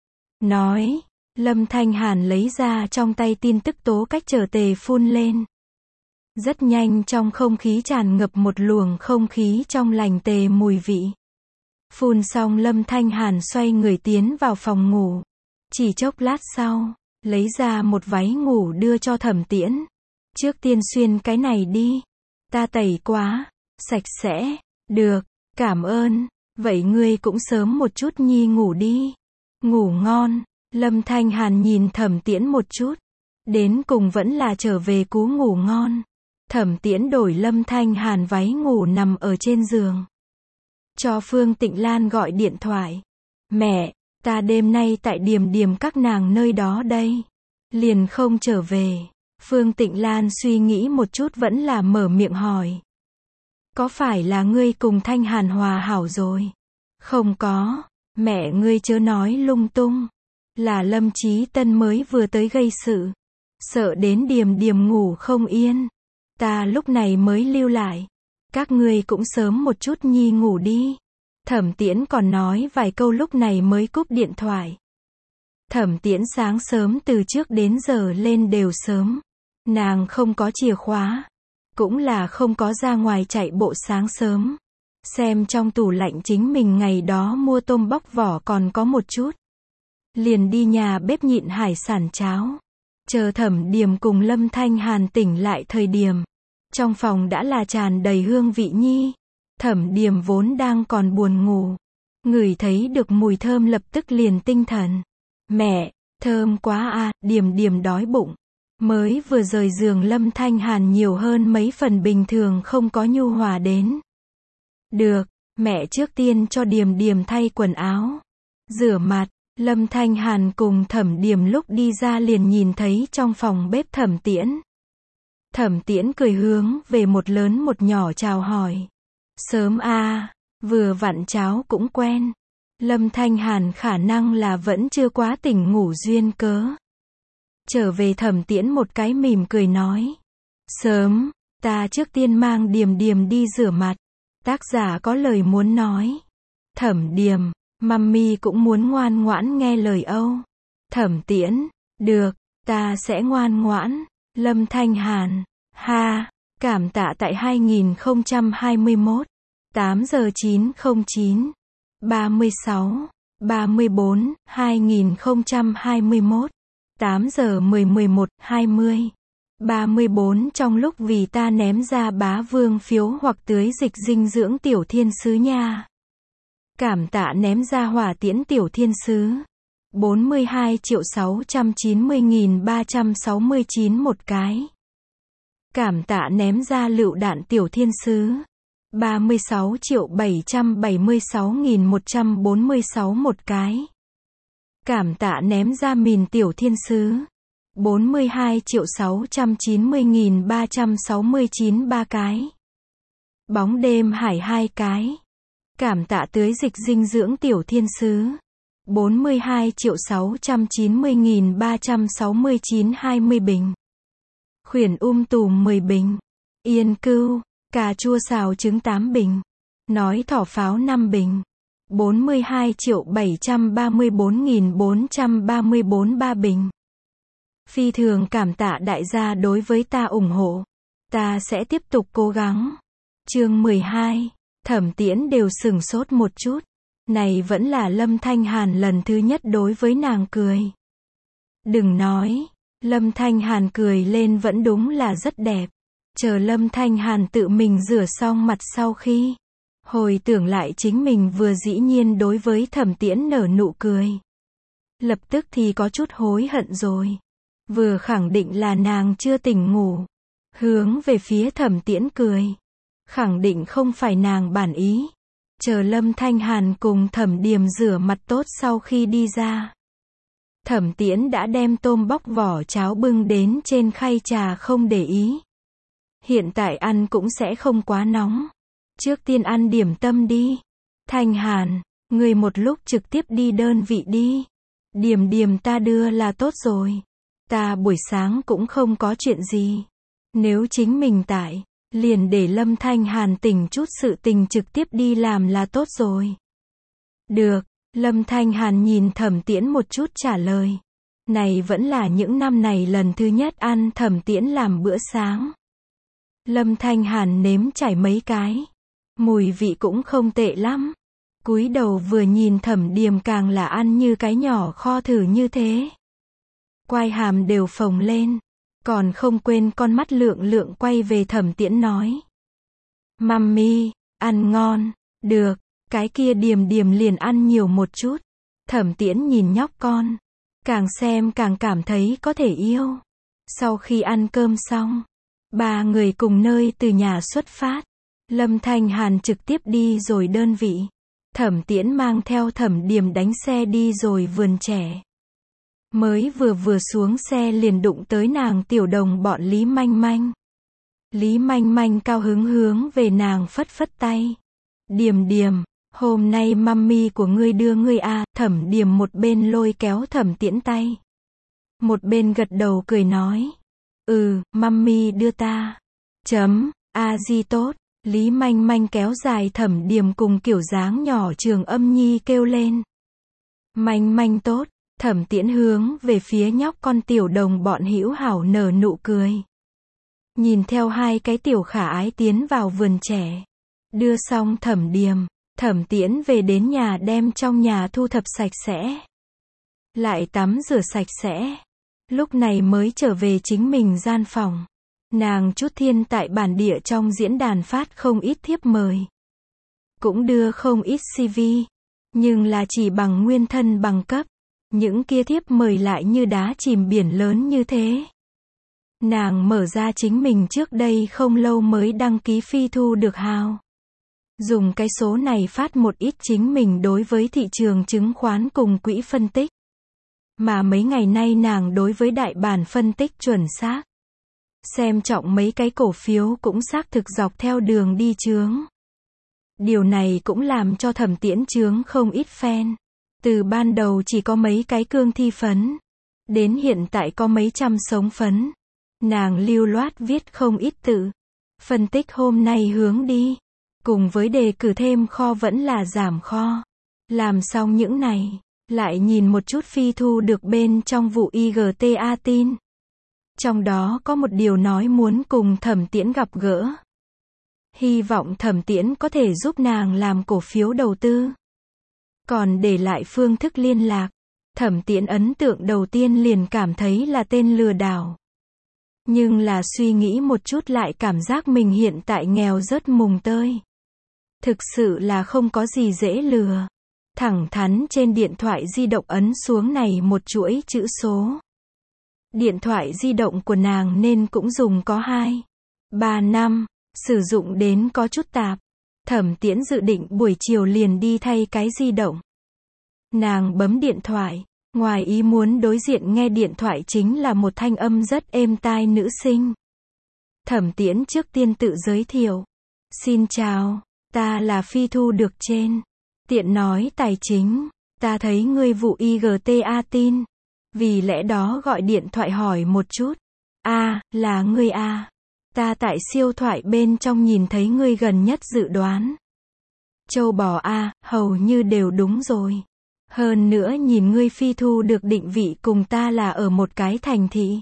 Nói, Lâm Thanh Hàn lấy ra trong tay tin tức tố cách trở tề phun lên. Rất nhanh trong không khí tràn ngập một luồng không khí trong lành tề mùi vị. Phun xong Lâm Thanh Hàn xoay người tiến vào phòng ngủ. Chỉ chốc lát sau, lấy ra một váy ngủ đưa cho Thẩm Tiễn. Trước tiên xuyên cái này đi. Ta tẩy quá. Sạch sẽ. Được. Cảm ơn. Vậy ngươi cũng sớm một chút nhi ngủ đi. Ngủ ngon. Lâm Thanh Hàn nhìn Thẩm Tiễn một chút. Đến cùng vẫn là trở về cú ngủ ngon. Thẩm Tiễn đổi Lâm Thanh Hàn váy ngủ nằm ở trên giường. Cho Phương Tịnh Lan gọi điện thoại. Mẹ, ta đêm nay tại Điềm Điềm các nàng nơi đó đây. Liền không trở về. Phương Tịnh Lan suy nghĩ một chút vẫn là mở miệng hỏi. Có phải là ngươi cùng Thanh Hàn hòa hảo rồi? Không có. Mẹ ngươi chớ nói lung tung. Là Lâm Chí Tân mới vừa tới gây sự. Sợ đến Điềm Điềm ngủ không yên. Ta lúc này mới lưu lại. Các ngươi cũng sớm một chút nhi ngủ đi. Thẩm Tiễn còn nói vài câu lúc này mới cúp điện thoại. Thẩm Tiễn sáng sớm từ trước đến giờ lên đều sớm. Nàng không có chìa khóa. Cũng là không có ra ngoài chạy bộ sáng sớm. Xem trong tủ lạnh chính mình ngày đó mua tôm bóc vỏ còn có một chút. Liền đi nhà bếp nhịn hải sản cháo. Chờ Thẩm Điềm cùng Lâm Thanh Hàn tỉnh lại thời điểm. Trong phòng đã là tràn đầy hương vị nhi. Thẩm Điềm vốn đang còn buồn ngủ. Ngửi thấy được mùi thơm lập tức liền tinh thần. Mẹ, thơm quá à, Điềm Điềm đói bụng. Mới vừa rời giường Lâm Thanh Hàn nhiều hơn mấy phần bình thường không có nhu hòa đến. Được, mẹ trước tiên cho Điềm Điềm thay quần áo. Rửa mặt, Lâm Thanh Hàn cùng Thẩm Điềm lúc đi ra liền nhìn thấy trong phòng bếp Thẩm Tiễn. Thẩm Tiễn cười hướng về một lớn một nhỏ chào hỏi. Sớm a, à, vừa vặn cháu cũng quen. Lâm Thanh Hàn khả năng là vẫn chưa quá tỉnh ngủ duyên cớ. Trở về Thẩm Tiễn một cái mỉm cười nói. Sớm, ta trước tiên mang Điềm Điềm đi rửa mặt. Tác giả có lời muốn nói. Thẩm Điềm, mummy cũng muốn ngoan ngoãn nghe lời Âu. Thẩm Tiễn, được, ta sẽ ngoan ngoãn. Lâm Thanh Hàn, ha, cảm tạ tại hai nghìn không trăm hai mươi mốt, tám giờ chín không chín, ba mươi sáu, ba mươi bốn, hai nghìn không trăm hai mươi mốt, tám giờ mười mười một, hai mươi, ba mươi bốn trong lúc vì ta ném ra bá vương phiếu hoặc tưới dịch dinh dưỡng tiểu thiên sứ nha. Cảm tạ ném ra hỏa tiễn tiểu thiên sứ. bốn mươi hai triệu sáu trăm chín mươi nghìn ba trăm sáu mươi chín một cái. Cảm tạ ném ra lựu đạn tiểu thiên sứ. ba mươi sáu triệu bảy trăm bảy mươi sáu nghìn một trăm bốn mươi sáu một cái. Cảm tạ ném ra mìn tiểu thiên sứ. bốn mươi hai triệu sáu trăm chín mươi nghìn ba trăm sáu mươi chín ba cái. Bóng đêm hải hai cái. Cảm tạ tưới dịch dinh dưỡng tiểu thiên sứ. bốn mươi hai triệu sáu trăm chín mươi nghìn ba trăm sáu mươi chín hai mươi bình. Khuyển um tùm mười bình. Yên cưu, cà chua xào trứng tám bình. Nói thỏ pháo năm bình. bốn mươi hai triệu bảy trăm ba mươi bốn nghìn bốn trăm ba mươi bốn ba bình. Phi thường cảm tạ đại gia đối với ta ủng hộ. Ta sẽ tiếp tục cố gắng. Chương mười hai. Thẩm Tiễn đều sửng sốt một chút. Này vẫn là Lâm Thanh Hàn lần thứ nhất đối với nàng cười. Đừng nói, Lâm Thanh Hàn cười lên vẫn đúng là rất đẹp. Chờ Lâm Thanh Hàn tự mình rửa xong mặt sau khi hồi tưởng lại chính mình vừa dĩ nhiên đối với Thẩm Tiễn nở nụ cười. Lập tức thì có chút hối hận rồi. Vừa khẳng định là nàng chưa tỉnh ngủ. Hướng về phía Thẩm Tiễn cười. Khẳng định không phải nàng bản ý. Chờ Lâm Thanh Hàn cùng Thẩm Điềm rửa mặt tốt sau khi đi ra. Thẩm Tiễn đã đem tôm bóc vỏ cháo bưng đến trên khay trà không để ý. Hiện tại ăn cũng sẽ không quá nóng. Trước tiên ăn điểm tâm đi. Thanh Hàn, người một lúc trực tiếp đi đơn vị đi. Điềm Điềm ta đưa là tốt rồi. Ta buổi sáng cũng không có chuyện gì. Nếu chính mình tại, liền để Lâm Thanh Hàn tỉnh chút sự tình trực tiếp đi làm là tốt rồi. Được, Lâm Thanh Hàn nhìn Thẩm Tiễn một chút trả lời. Này vẫn là những năm này lần thứ nhất ăn Thẩm Tiễn làm bữa sáng. Lâm Thanh Hàn nếm trải mấy cái. Mùi vị cũng không tệ lắm. Cúi đầu vừa nhìn Thẩm Điềm càng là ăn như cái nhỏ kho thử như thế. Quai hàm đều phồng lên. Còn không quên con mắt lượng lượng quay về Thẩm Tiễn nói. Mummy, ăn ngon. Được, cái kia Điềm Điềm liền ăn nhiều một chút. Thẩm Tiễn nhìn nhóc con. Càng xem càng cảm thấy có thể yêu. Sau khi ăn cơm xong, ba người cùng nơi từ nhà xuất phát. Lâm Thanh Hàn trực tiếp đi rồi đơn vị. Thẩm Tiễn mang theo Thẩm Điềm đánh xe đi rồi vườn trẻ. Mới vừa vừa xuống xe liền đụng tới nàng tiểu đồng bọn Lý Manh Manh. Lý Manh Manh cao hứng hướng về nàng phất phất tay. Điềm Điềm, hôm nay mummy của ngươi đưa ngươi à, Thẩm Điềm một bên lôi kéo Thẩm Tiễn tay. Một bên gật đầu cười nói. Ừ, mummy đưa ta. Chấm, a di tốt. Lý Manh Manh kéo dài Thẩm Điềm cùng kiểu dáng nhỏ Trường Âm Nhi kêu lên. Manh Manh tốt. Thẩm Tiễn hướng về phía nhóc con tiểu đồng bọn hữu hảo nở nụ cười. Nhìn theo hai cái tiểu khả ái tiến vào vườn trẻ. Đưa xong Thẩm Điềm, Thẩm Tiễn về đến nhà đem trong nhà thu thập sạch sẽ. Lại tắm rửa sạch sẽ. Lúc này mới trở về chính mình gian phòng. Nàng Chút Thiên tại bản địa trong diễn đàn phát không ít thiếp mời. Cũng đưa không ít xê vê. Nhưng là chỉ bằng nguyên thân bằng cấp. Những kia thiếp mời lại như đá chìm biển lớn như thế. Nàng mở ra chính mình trước đây không lâu mới đăng ký phi thu được hào. dùng cái số này phát một ít chính mình đối với thị trường chứng khoán cùng quỹ phân tích. Mà mấy ngày nay nàng đối với đại bản phân tích chuẩn xác. Xem trọng mấy cái cổ phiếu cũng xác thực dọc theo đường đi chướng. Điều này cũng làm cho Thẩm Tiễn chướng không ít fan. Từ ban đầu chỉ có mấy cái cương thi phấn, đến hiện tại có mấy trăm sống phấn. Nàng lưu loát viết không ít tự. Phân tích hôm nay hướng đi. Cùng với đề cử thêm kho vẫn là giảm kho. Làm xong những này, lại nhìn một chút phi thu được bên trong vụ i giê tê a tin. Trong đó có một điều nói muốn cùng Thẩm Tiễn gặp gỡ. Hy vọng Thẩm Tiễn có thể giúp nàng làm cổ phiếu đầu tư. Còn để lại phương thức liên lạc. Thẩm Tiễn ấn tượng đầu tiên liền cảm thấy là tên lừa đảo. Nhưng là suy nghĩ một chút lại cảm giác mình hiện tại nghèo rớt mùng tơi. Thực sự là không có gì dễ lừa. Thẳng thắn trên điện thoại di động ấn xuống này một chuỗi chữ số. Điện thoại di động của nàng nên cũng dùng có hai, ba năm, sử dụng đến có chút tạp. Thẩm Tiễn dự định buổi chiều liền đi thay cái di động. Nàng bấm điện thoại, ngoài ý muốn đối diện nghe điện thoại chính là một thanh âm rất êm tai nữ sinh. Thẩm Tiễn trước tiên tự giới thiệu. Xin chào, ta là phi thu được trên. Tiện nói tài chính, ta thấy ngươi vụ i giê tê a tin. Vì lẽ đó gọi điện thoại hỏi một chút. A, à, là ngươi a. À. Ta tại siêu thoại bên trong nhìn thấy ngươi gần nhất dự đoán. Châu bò a, à, hầu như đều đúng rồi. Hơn nữa nhìn ngươi phi thu được định vị cùng ta là ở một cái thành thị.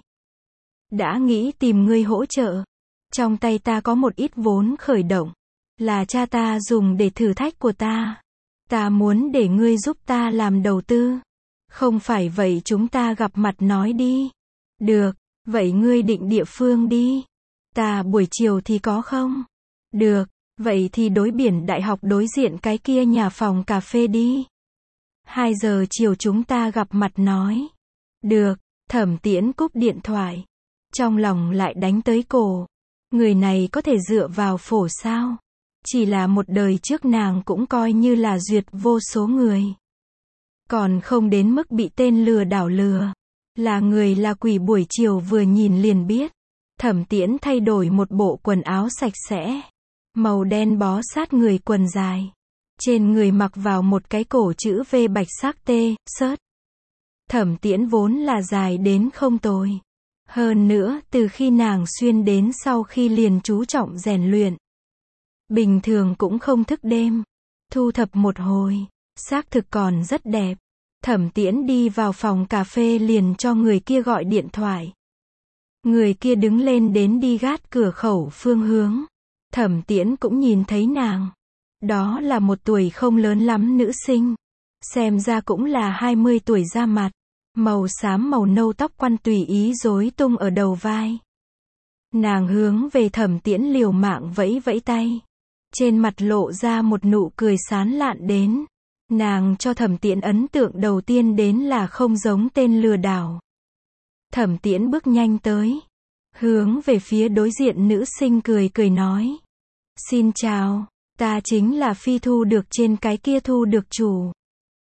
Đã nghĩ tìm ngươi hỗ trợ. Trong tay ta có một ít vốn khởi động. Là cha ta dùng để thử thách của ta. Ta muốn để ngươi giúp ta làm đầu tư. Không phải vậy chúng ta gặp mặt nói đi. Được, vậy ngươi định địa phương đi. Ta buổi chiều thì có không? Được, vậy thì đối biển đại học đối diện cái kia nhà phòng cà phê đi. Hai giờ chiều chúng ta gặp mặt nói. Được, Thẩm Tiễn cúp điện thoại. Trong lòng lại đánh tới cổ. Người này có thể dựa vào phổ sao? Chỉ là một đời trước nàng cũng coi như là duyệt vô số người. Còn không đến mức bị tên lừa đảo lừa. Là người là quỷ buổi chiều vừa nhìn liền biết. Thẩm Tiễn thay đổi một bộ quần áo sạch sẽ. Màu đen bó sát người quần dài. Trên người mặc vào một cái cổ chữ V bạch sắc tê, sớt. Thẩm Tiễn vốn là dài đến không tồi. Hơn nữa, từ khi nàng xuyên đến sau khi liền chú trọng rèn luyện. Bình thường cũng không thức đêm. Thu thập một hồi. Xác thực còn rất đẹp. Thẩm Tiễn đi vào phòng cà phê liền cho người kia gọi điện thoại. Người kia đứng lên đến đi gác cửa khẩu phương hướng. Thẩm Tiễn cũng nhìn thấy nàng. Đó là một tuổi không lớn lắm nữ sinh. Xem ra cũng là hai mươi tuổi ra mặt. Màu xám màu nâu tóc quăn tùy ý rối tung ở đầu vai. Nàng hướng về Thẩm Tiễn liều mạng vẫy vẫy tay. Trên mặt lộ ra một nụ cười sán lạn đến. Nàng cho Thẩm Tiễn ấn tượng đầu tiên đến là không giống tên lừa đảo. Thẩm Tiễn bước nhanh tới. Hướng về phía đối diện nữ sinh cười cười nói. Xin chào, ta chính là phi thu được trên cái kia thu được chủ.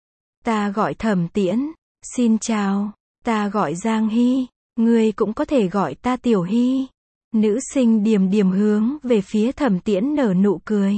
Ta gọi Thẩm Tiễn. Xin chào, ta gọi Giang Hy. Ngươi cũng có thể gọi ta Tiểu Hy. Nữ sinh điềm điềm hướng về phía Thẩm Tiễn nở nụ cười.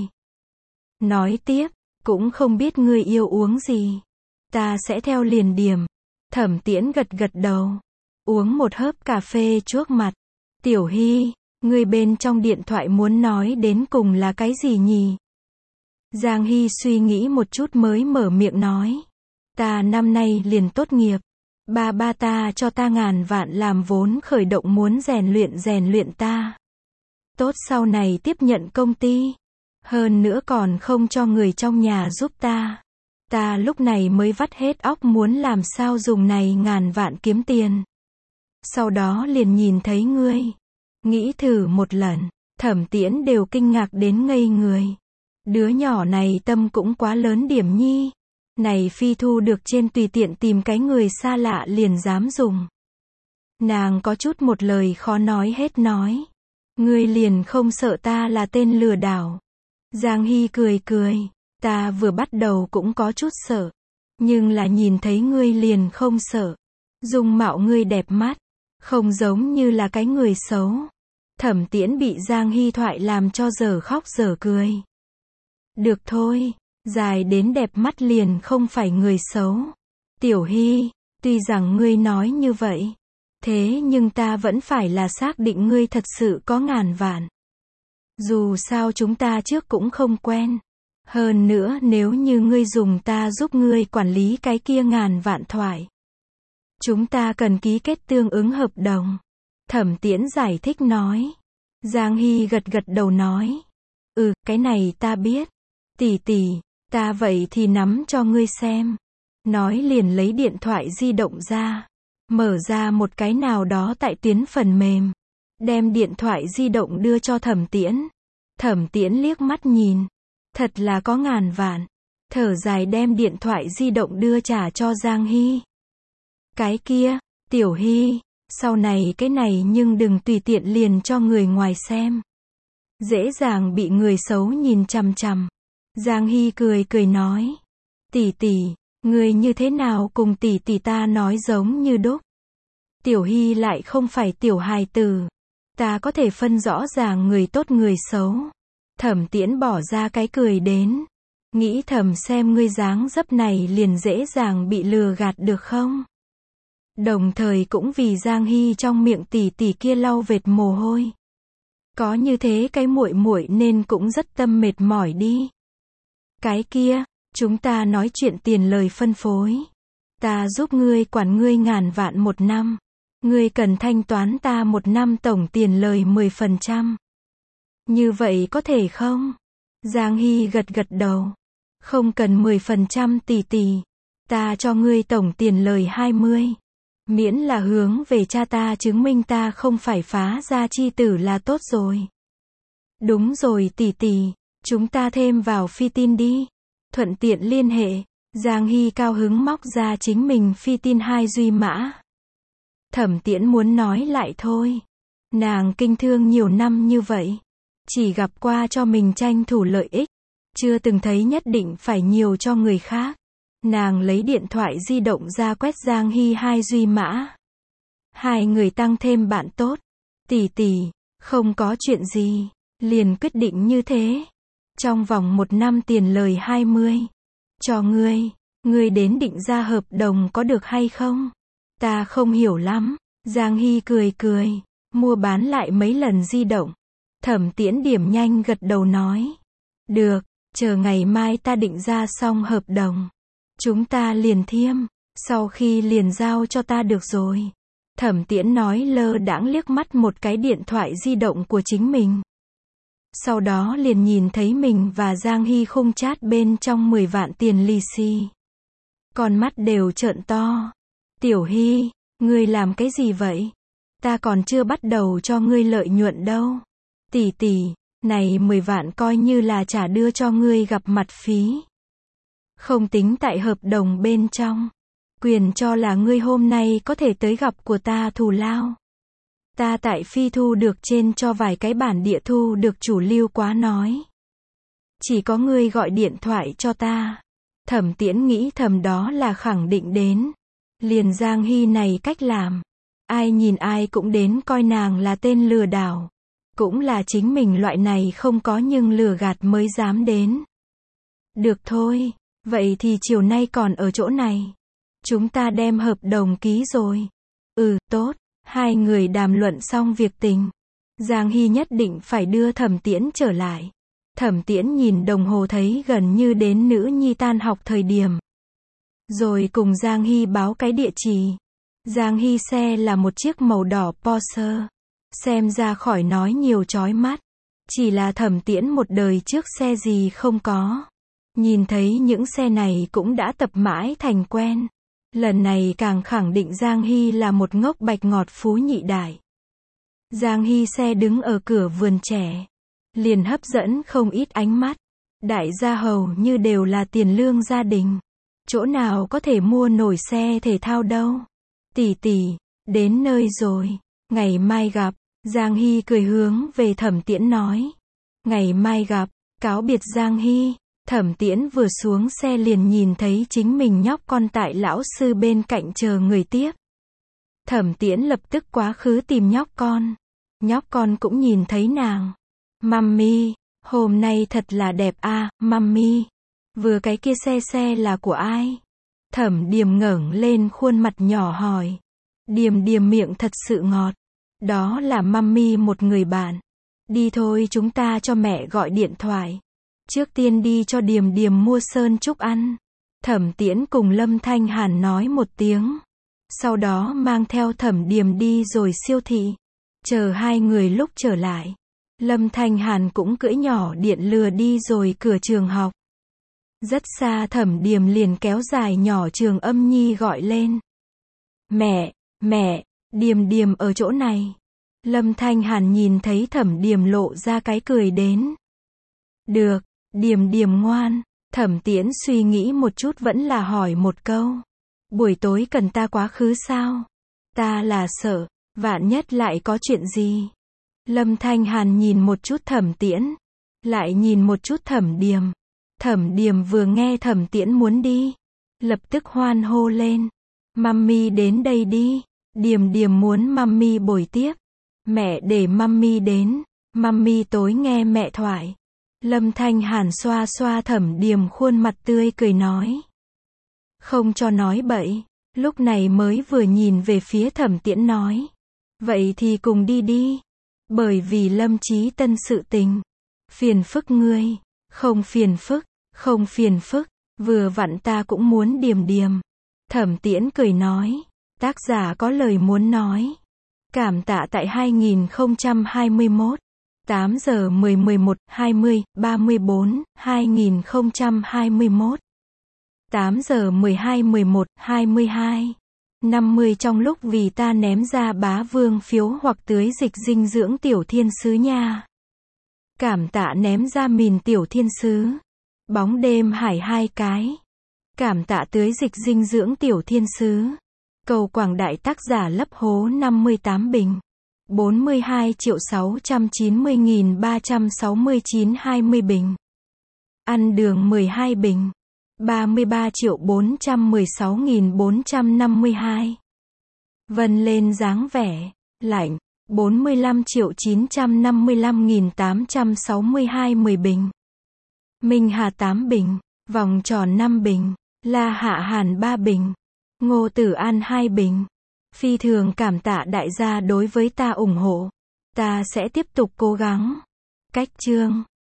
Nói tiếp. Cũng không biết ngươi yêu uống gì. Ta sẽ theo liền điểm. Thẩm Tiễn gật gật đầu. Uống một hớp cà phê trước mặt. Tiểu Hy, ngươi bên trong điện thoại muốn nói đến cùng là cái gì nhỉ? Giang Hy suy nghĩ một chút mới mở miệng nói. Ta năm nay liền tốt nghiệp. Ba ba ta cho ta ngàn vạn làm vốn khởi động muốn rèn luyện rèn luyện ta. Tốt sau này tiếp nhận công ty. Hơn nữa còn không cho người trong nhà giúp ta. Ta lúc này mới vắt hết óc muốn làm sao dùng này ngàn vạn kiếm tiền. Sau đó liền nhìn thấy ngươi. Nghĩ thử một lần, Thẩm Tiễn đều kinh ngạc đến ngây người. Đứa nhỏ này tâm cũng quá lớn điểm nhi. Này phi thu được trên tùy tiện tìm cái người xa lạ liền dám dùng. Nàng có chút một lời khó nói hết nói. Ngươi liền không sợ ta là tên lừa đảo. Giang Hy cười cười, ta vừa bắt đầu cũng có chút sợ, nhưng là nhìn thấy ngươi liền không sợ. Dung mạo ngươi đẹp mắt, không giống như là cái người xấu. Thẩm Tiễn bị Giang Hy thoại làm cho dở khóc dở cười. Được thôi, dài đến đẹp mắt liền không phải người xấu. Tiểu Hy, tuy rằng ngươi nói như vậy, thế nhưng ta vẫn phải là xác định ngươi thật sự có ngàn vạn. Dù sao chúng ta trước cũng không quen. Hơn nữa nếu như ngươi dùng ta giúp ngươi quản lý cái kia ngàn vạn thoại, chúng ta cần ký kết tương ứng hợp đồng. Thẩm Tiễn giải thích nói. Giang Hy gật gật đầu nói. Ừ, cái này ta biết. Tỷ tỷ, ta vậy thì nắm cho ngươi xem. Nói liền lấy điện thoại di động ra. Mở ra một cái nào đó tại tuyến phần mềm. Đem điện thoại di động đưa cho Thẩm Tiễn. Thẩm Tiễn liếc mắt nhìn. Thật là có ngàn vạn. Thở dài đem điện thoại di động đưa trả cho Giang Hy. Cái kia, Tiểu Hy, sau này cái này nhưng đừng tùy tiện liền cho người ngoài xem. Dễ dàng bị người xấu nhìn chằm chằm. Giang Hy cười cười nói. Tỷ tỷ, người như thế nào cùng tỷ tỷ ta nói giống như đúc. Tiểu Hy lại không phải tiểu hài tử. Ta có thể phân rõ ràng người tốt người xấu. Thẩm Tiễn bỏ ra cái cười đến. Nghĩ thầm xem ngươi dáng dấp này liền dễ dàng bị lừa gạt được không? Đồng thời cũng vì Giang Hy trong miệng tỷ tỷ kia lau vệt mồ hôi. Có như thế cái muội muội nên cũng rất tâm mệt mỏi đi. Cái kia, chúng ta nói chuyện tiền lời phân phối. Ta giúp ngươi quản ngươi ngàn vạn một năm. Ngươi cần thanh toán ta một năm tổng tiền lời mười phần trăm. Như vậy có thể không? Giang Hy gật gật đầu. Không cần mười phần trăm tỷ tỷ. Ta cho ngươi tổng tiền lời hai mươi. Miễn là hướng về cha ta chứng minh ta không phải phá gia chi tử là tốt rồi. Đúng rồi tỷ tỷ, chúng ta thêm vào phi tin đi. Thuận tiện liên hệ. Giang Hy cao hứng móc ra chính mình phi tin hai duy mã. Thẩm Tiễn muốn nói lại thôi. Nàng kinh thương nhiều năm như vậy. Chỉ gặp qua cho mình tranh thủ lợi ích. Chưa từng thấy nhất định phải nhiều cho người khác. Nàng lấy điện thoại di động ra quét Giang Hy hai duy mã. Hai người tăng thêm bạn tốt. Tỷ tỷ, không có chuyện gì. Liền quyết định như thế. Trong vòng một năm tiền lời hai mươi. Cho ngươi. Ngươi đến định ra hợp đồng có được hay không? Ta không hiểu lắm. Giang Hy cười cười. Mua bán lại mấy lần di động. Thẩm Tiễn điểm nhanh gật đầu nói. Được, chờ ngày mai ta định ra xong hợp đồng. Chúng ta liền thiêm. Sau khi liền giao cho ta được rồi. Thẩm Tiễn nói lơ đãng liếc mắt một cái điện thoại di động của chính mình. Sau đó liền nhìn thấy mình và Giang Hy khung chat bên trong mười vạn tiền lì xì. Con mắt đều trợn to. Tiểu Hy, ngươi làm cái gì vậy? Ta còn chưa bắt đầu cho ngươi lợi nhuận đâu. Tỷ tỷ, này mười vạn coi như là trả đưa cho ngươi gặp mặt phí. Không tính tại hợp đồng bên trong. Quyền cho là ngươi hôm nay có thể tới gặp của ta thù lao. Ta tại phi thu được trên cho vài cái bản địa thu được chủ lưu quá nói. Chỉ có ngươi gọi điện thoại cho ta. Thẩm Tiễn nghĩ thầm đó là khẳng định đến. Liền Giang Hy này cách làm. Ai nhìn ai cũng đến coi nàng là tên lừa đảo. Cũng là chính mình loại này không có nhưng lừa gạt mới dám đến. Được thôi, vậy thì chiều nay còn ở chỗ này. Chúng ta đem hợp đồng ký rồi. Ừ, tốt. Hai người đàm luận xong việc tình. Giang Hy nhất định phải đưa Thẩm Tiễn trở lại. Thẩm Tiễn nhìn đồng hồ thấy gần như đến nữ nhi tan học thời điểm. Rồi cùng Giang Hy báo cái địa chỉ. Giang Hy xe là một chiếc màu đỏ Porsche. Xem ra khỏi nói nhiều chói mắt. Chỉ là Thẩm Tiễn một đời trước xe gì không có. Nhìn thấy những xe này cũng đã tập mãi thành quen. Lần này càng khẳng định Giang Hy là một ngốc bạch ngọt phú nhị đại. Giang Hy xe đứng ở cửa vườn trẻ. Liền hấp dẫn không ít ánh mắt. Đại gia hầu như đều là tiền lương gia đình. Chỗ nào có thể mua nổi xe thể thao đâu. Tỷ tỷ, đến nơi rồi. Ngày mai gặp. Giang Hy cười hướng về Thẩm Tiễn nói. Ngày mai gặp. Cáo biệt Giang Hy, Thẩm Tiễn vừa xuống xe liền nhìn thấy chính mình nhóc con tại lão sư bên cạnh chờ người tiếp. Thẩm Tiễn lập tức quá khứ tìm nhóc con. Nhóc con cũng nhìn thấy nàng. Mummy, hôm nay thật là đẹp a, à, Mummy. Vừa cái kia xe xe là của ai? Thẩm Điềm ngẩng lên khuôn mặt nhỏ hỏi. Điềm Điềm miệng thật sự ngọt. Đó là Mummy một người bạn. Đi thôi chúng ta cho mẹ gọi điện thoại. Trước tiên đi cho Điềm Điềm mua sơn trúc ăn. Thẩm Tiễn cùng Lâm Thanh Hàn nói một tiếng. Sau đó mang theo Thẩm Điềm đi rồi siêu thị. Chờ hai người lúc trở lại. Lâm Thanh Hàn cũng cưỡi nhỏ điện lừa đi rồi cửa trường học. Rất xa Thẩm Điềm liền kéo dài nhỏ Trường Âm Nhi gọi lên. Mẹ, mẹ, Điềm Điềm ở chỗ này. Lâm Thanh Hàn nhìn thấy Thẩm Điềm lộ ra cái cười đến. Được, Điềm Điềm ngoan. Thẩm Tiễn suy nghĩ một chút vẫn là hỏi một câu. Buổi tối cần ta quá khứ sao? Ta là sợ, vạn nhất lại có chuyện gì? Lâm Thanh Hàn nhìn một chút Thẩm Tiễn, lại nhìn một chút Thẩm Điềm. Thẩm Điềm vừa nghe Thẩm Tiễn muốn đi, lập tức hoan hô lên. Mummy đến đây đi. Điềm Điềm muốn Mummy bồi tiếp. Mẹ để Mummy đến. Mummy tối nghe mẹ thoại. Lâm Thanh Hàn xoa xoa Thẩm Điềm khuôn mặt tươi cười nói. Không cho nói bậy. Lúc này mới vừa nhìn về phía Thẩm Tiễn nói. Vậy thì cùng đi đi. Bởi vì Lâm Chí Tân sự tình. Phiền phức ngươi. Không phiền phức, không phiền phức. Vừa vặn ta cũng muốn Điềm Điềm. Thẩm Tiễn cười nói. Tác giả có lời muốn nói. Cảm tạ tại hai nghìn không trăm hai mươi mốt. tám giờ mười, mười một, hai mươi, ba mươi bốn, hai nghìn không trăm hai mươi mốt. tám giờ mười hai, mười một, hai mươi hai. năm mươi trong lúc vì ta ném ra bá vương phiếu hoặc tưới dịch dinh dưỡng tiểu thiên sứ nha. Cảm tạ ném ra mìn tiểu thiên sứ. Bóng đêm hải hai cái. Cảm tạ tưới dịch dinh dưỡng tiểu thiên sứ. Cầu Quảng Đại tác giả lấp hố năm mươi tám bình. bốn mươi hai triệu sáu trăm chín mươi nghìn ba trăm sáu mươi chín hai mươi bình. Ăn đường mười hai bình. ba mươi ba triệu bốn trăm mười sáu nghìn bốn trăm năm mươi hai. Vân lên dáng vẻ. Lạnh. bốn mươi lăm triệu chín trăm năm mươi lăm nghìn tám trăm sáu mươi hai mười bình. Minh Hà tám bình. Vòng tròn năm bình. La Hạ Hàn ba bình. Ngô Tử An hai bình. Phi thường cảm tạ đại gia đối với ta ủng hộ. Ta sẽ tiếp tục cố gắng. Cách chương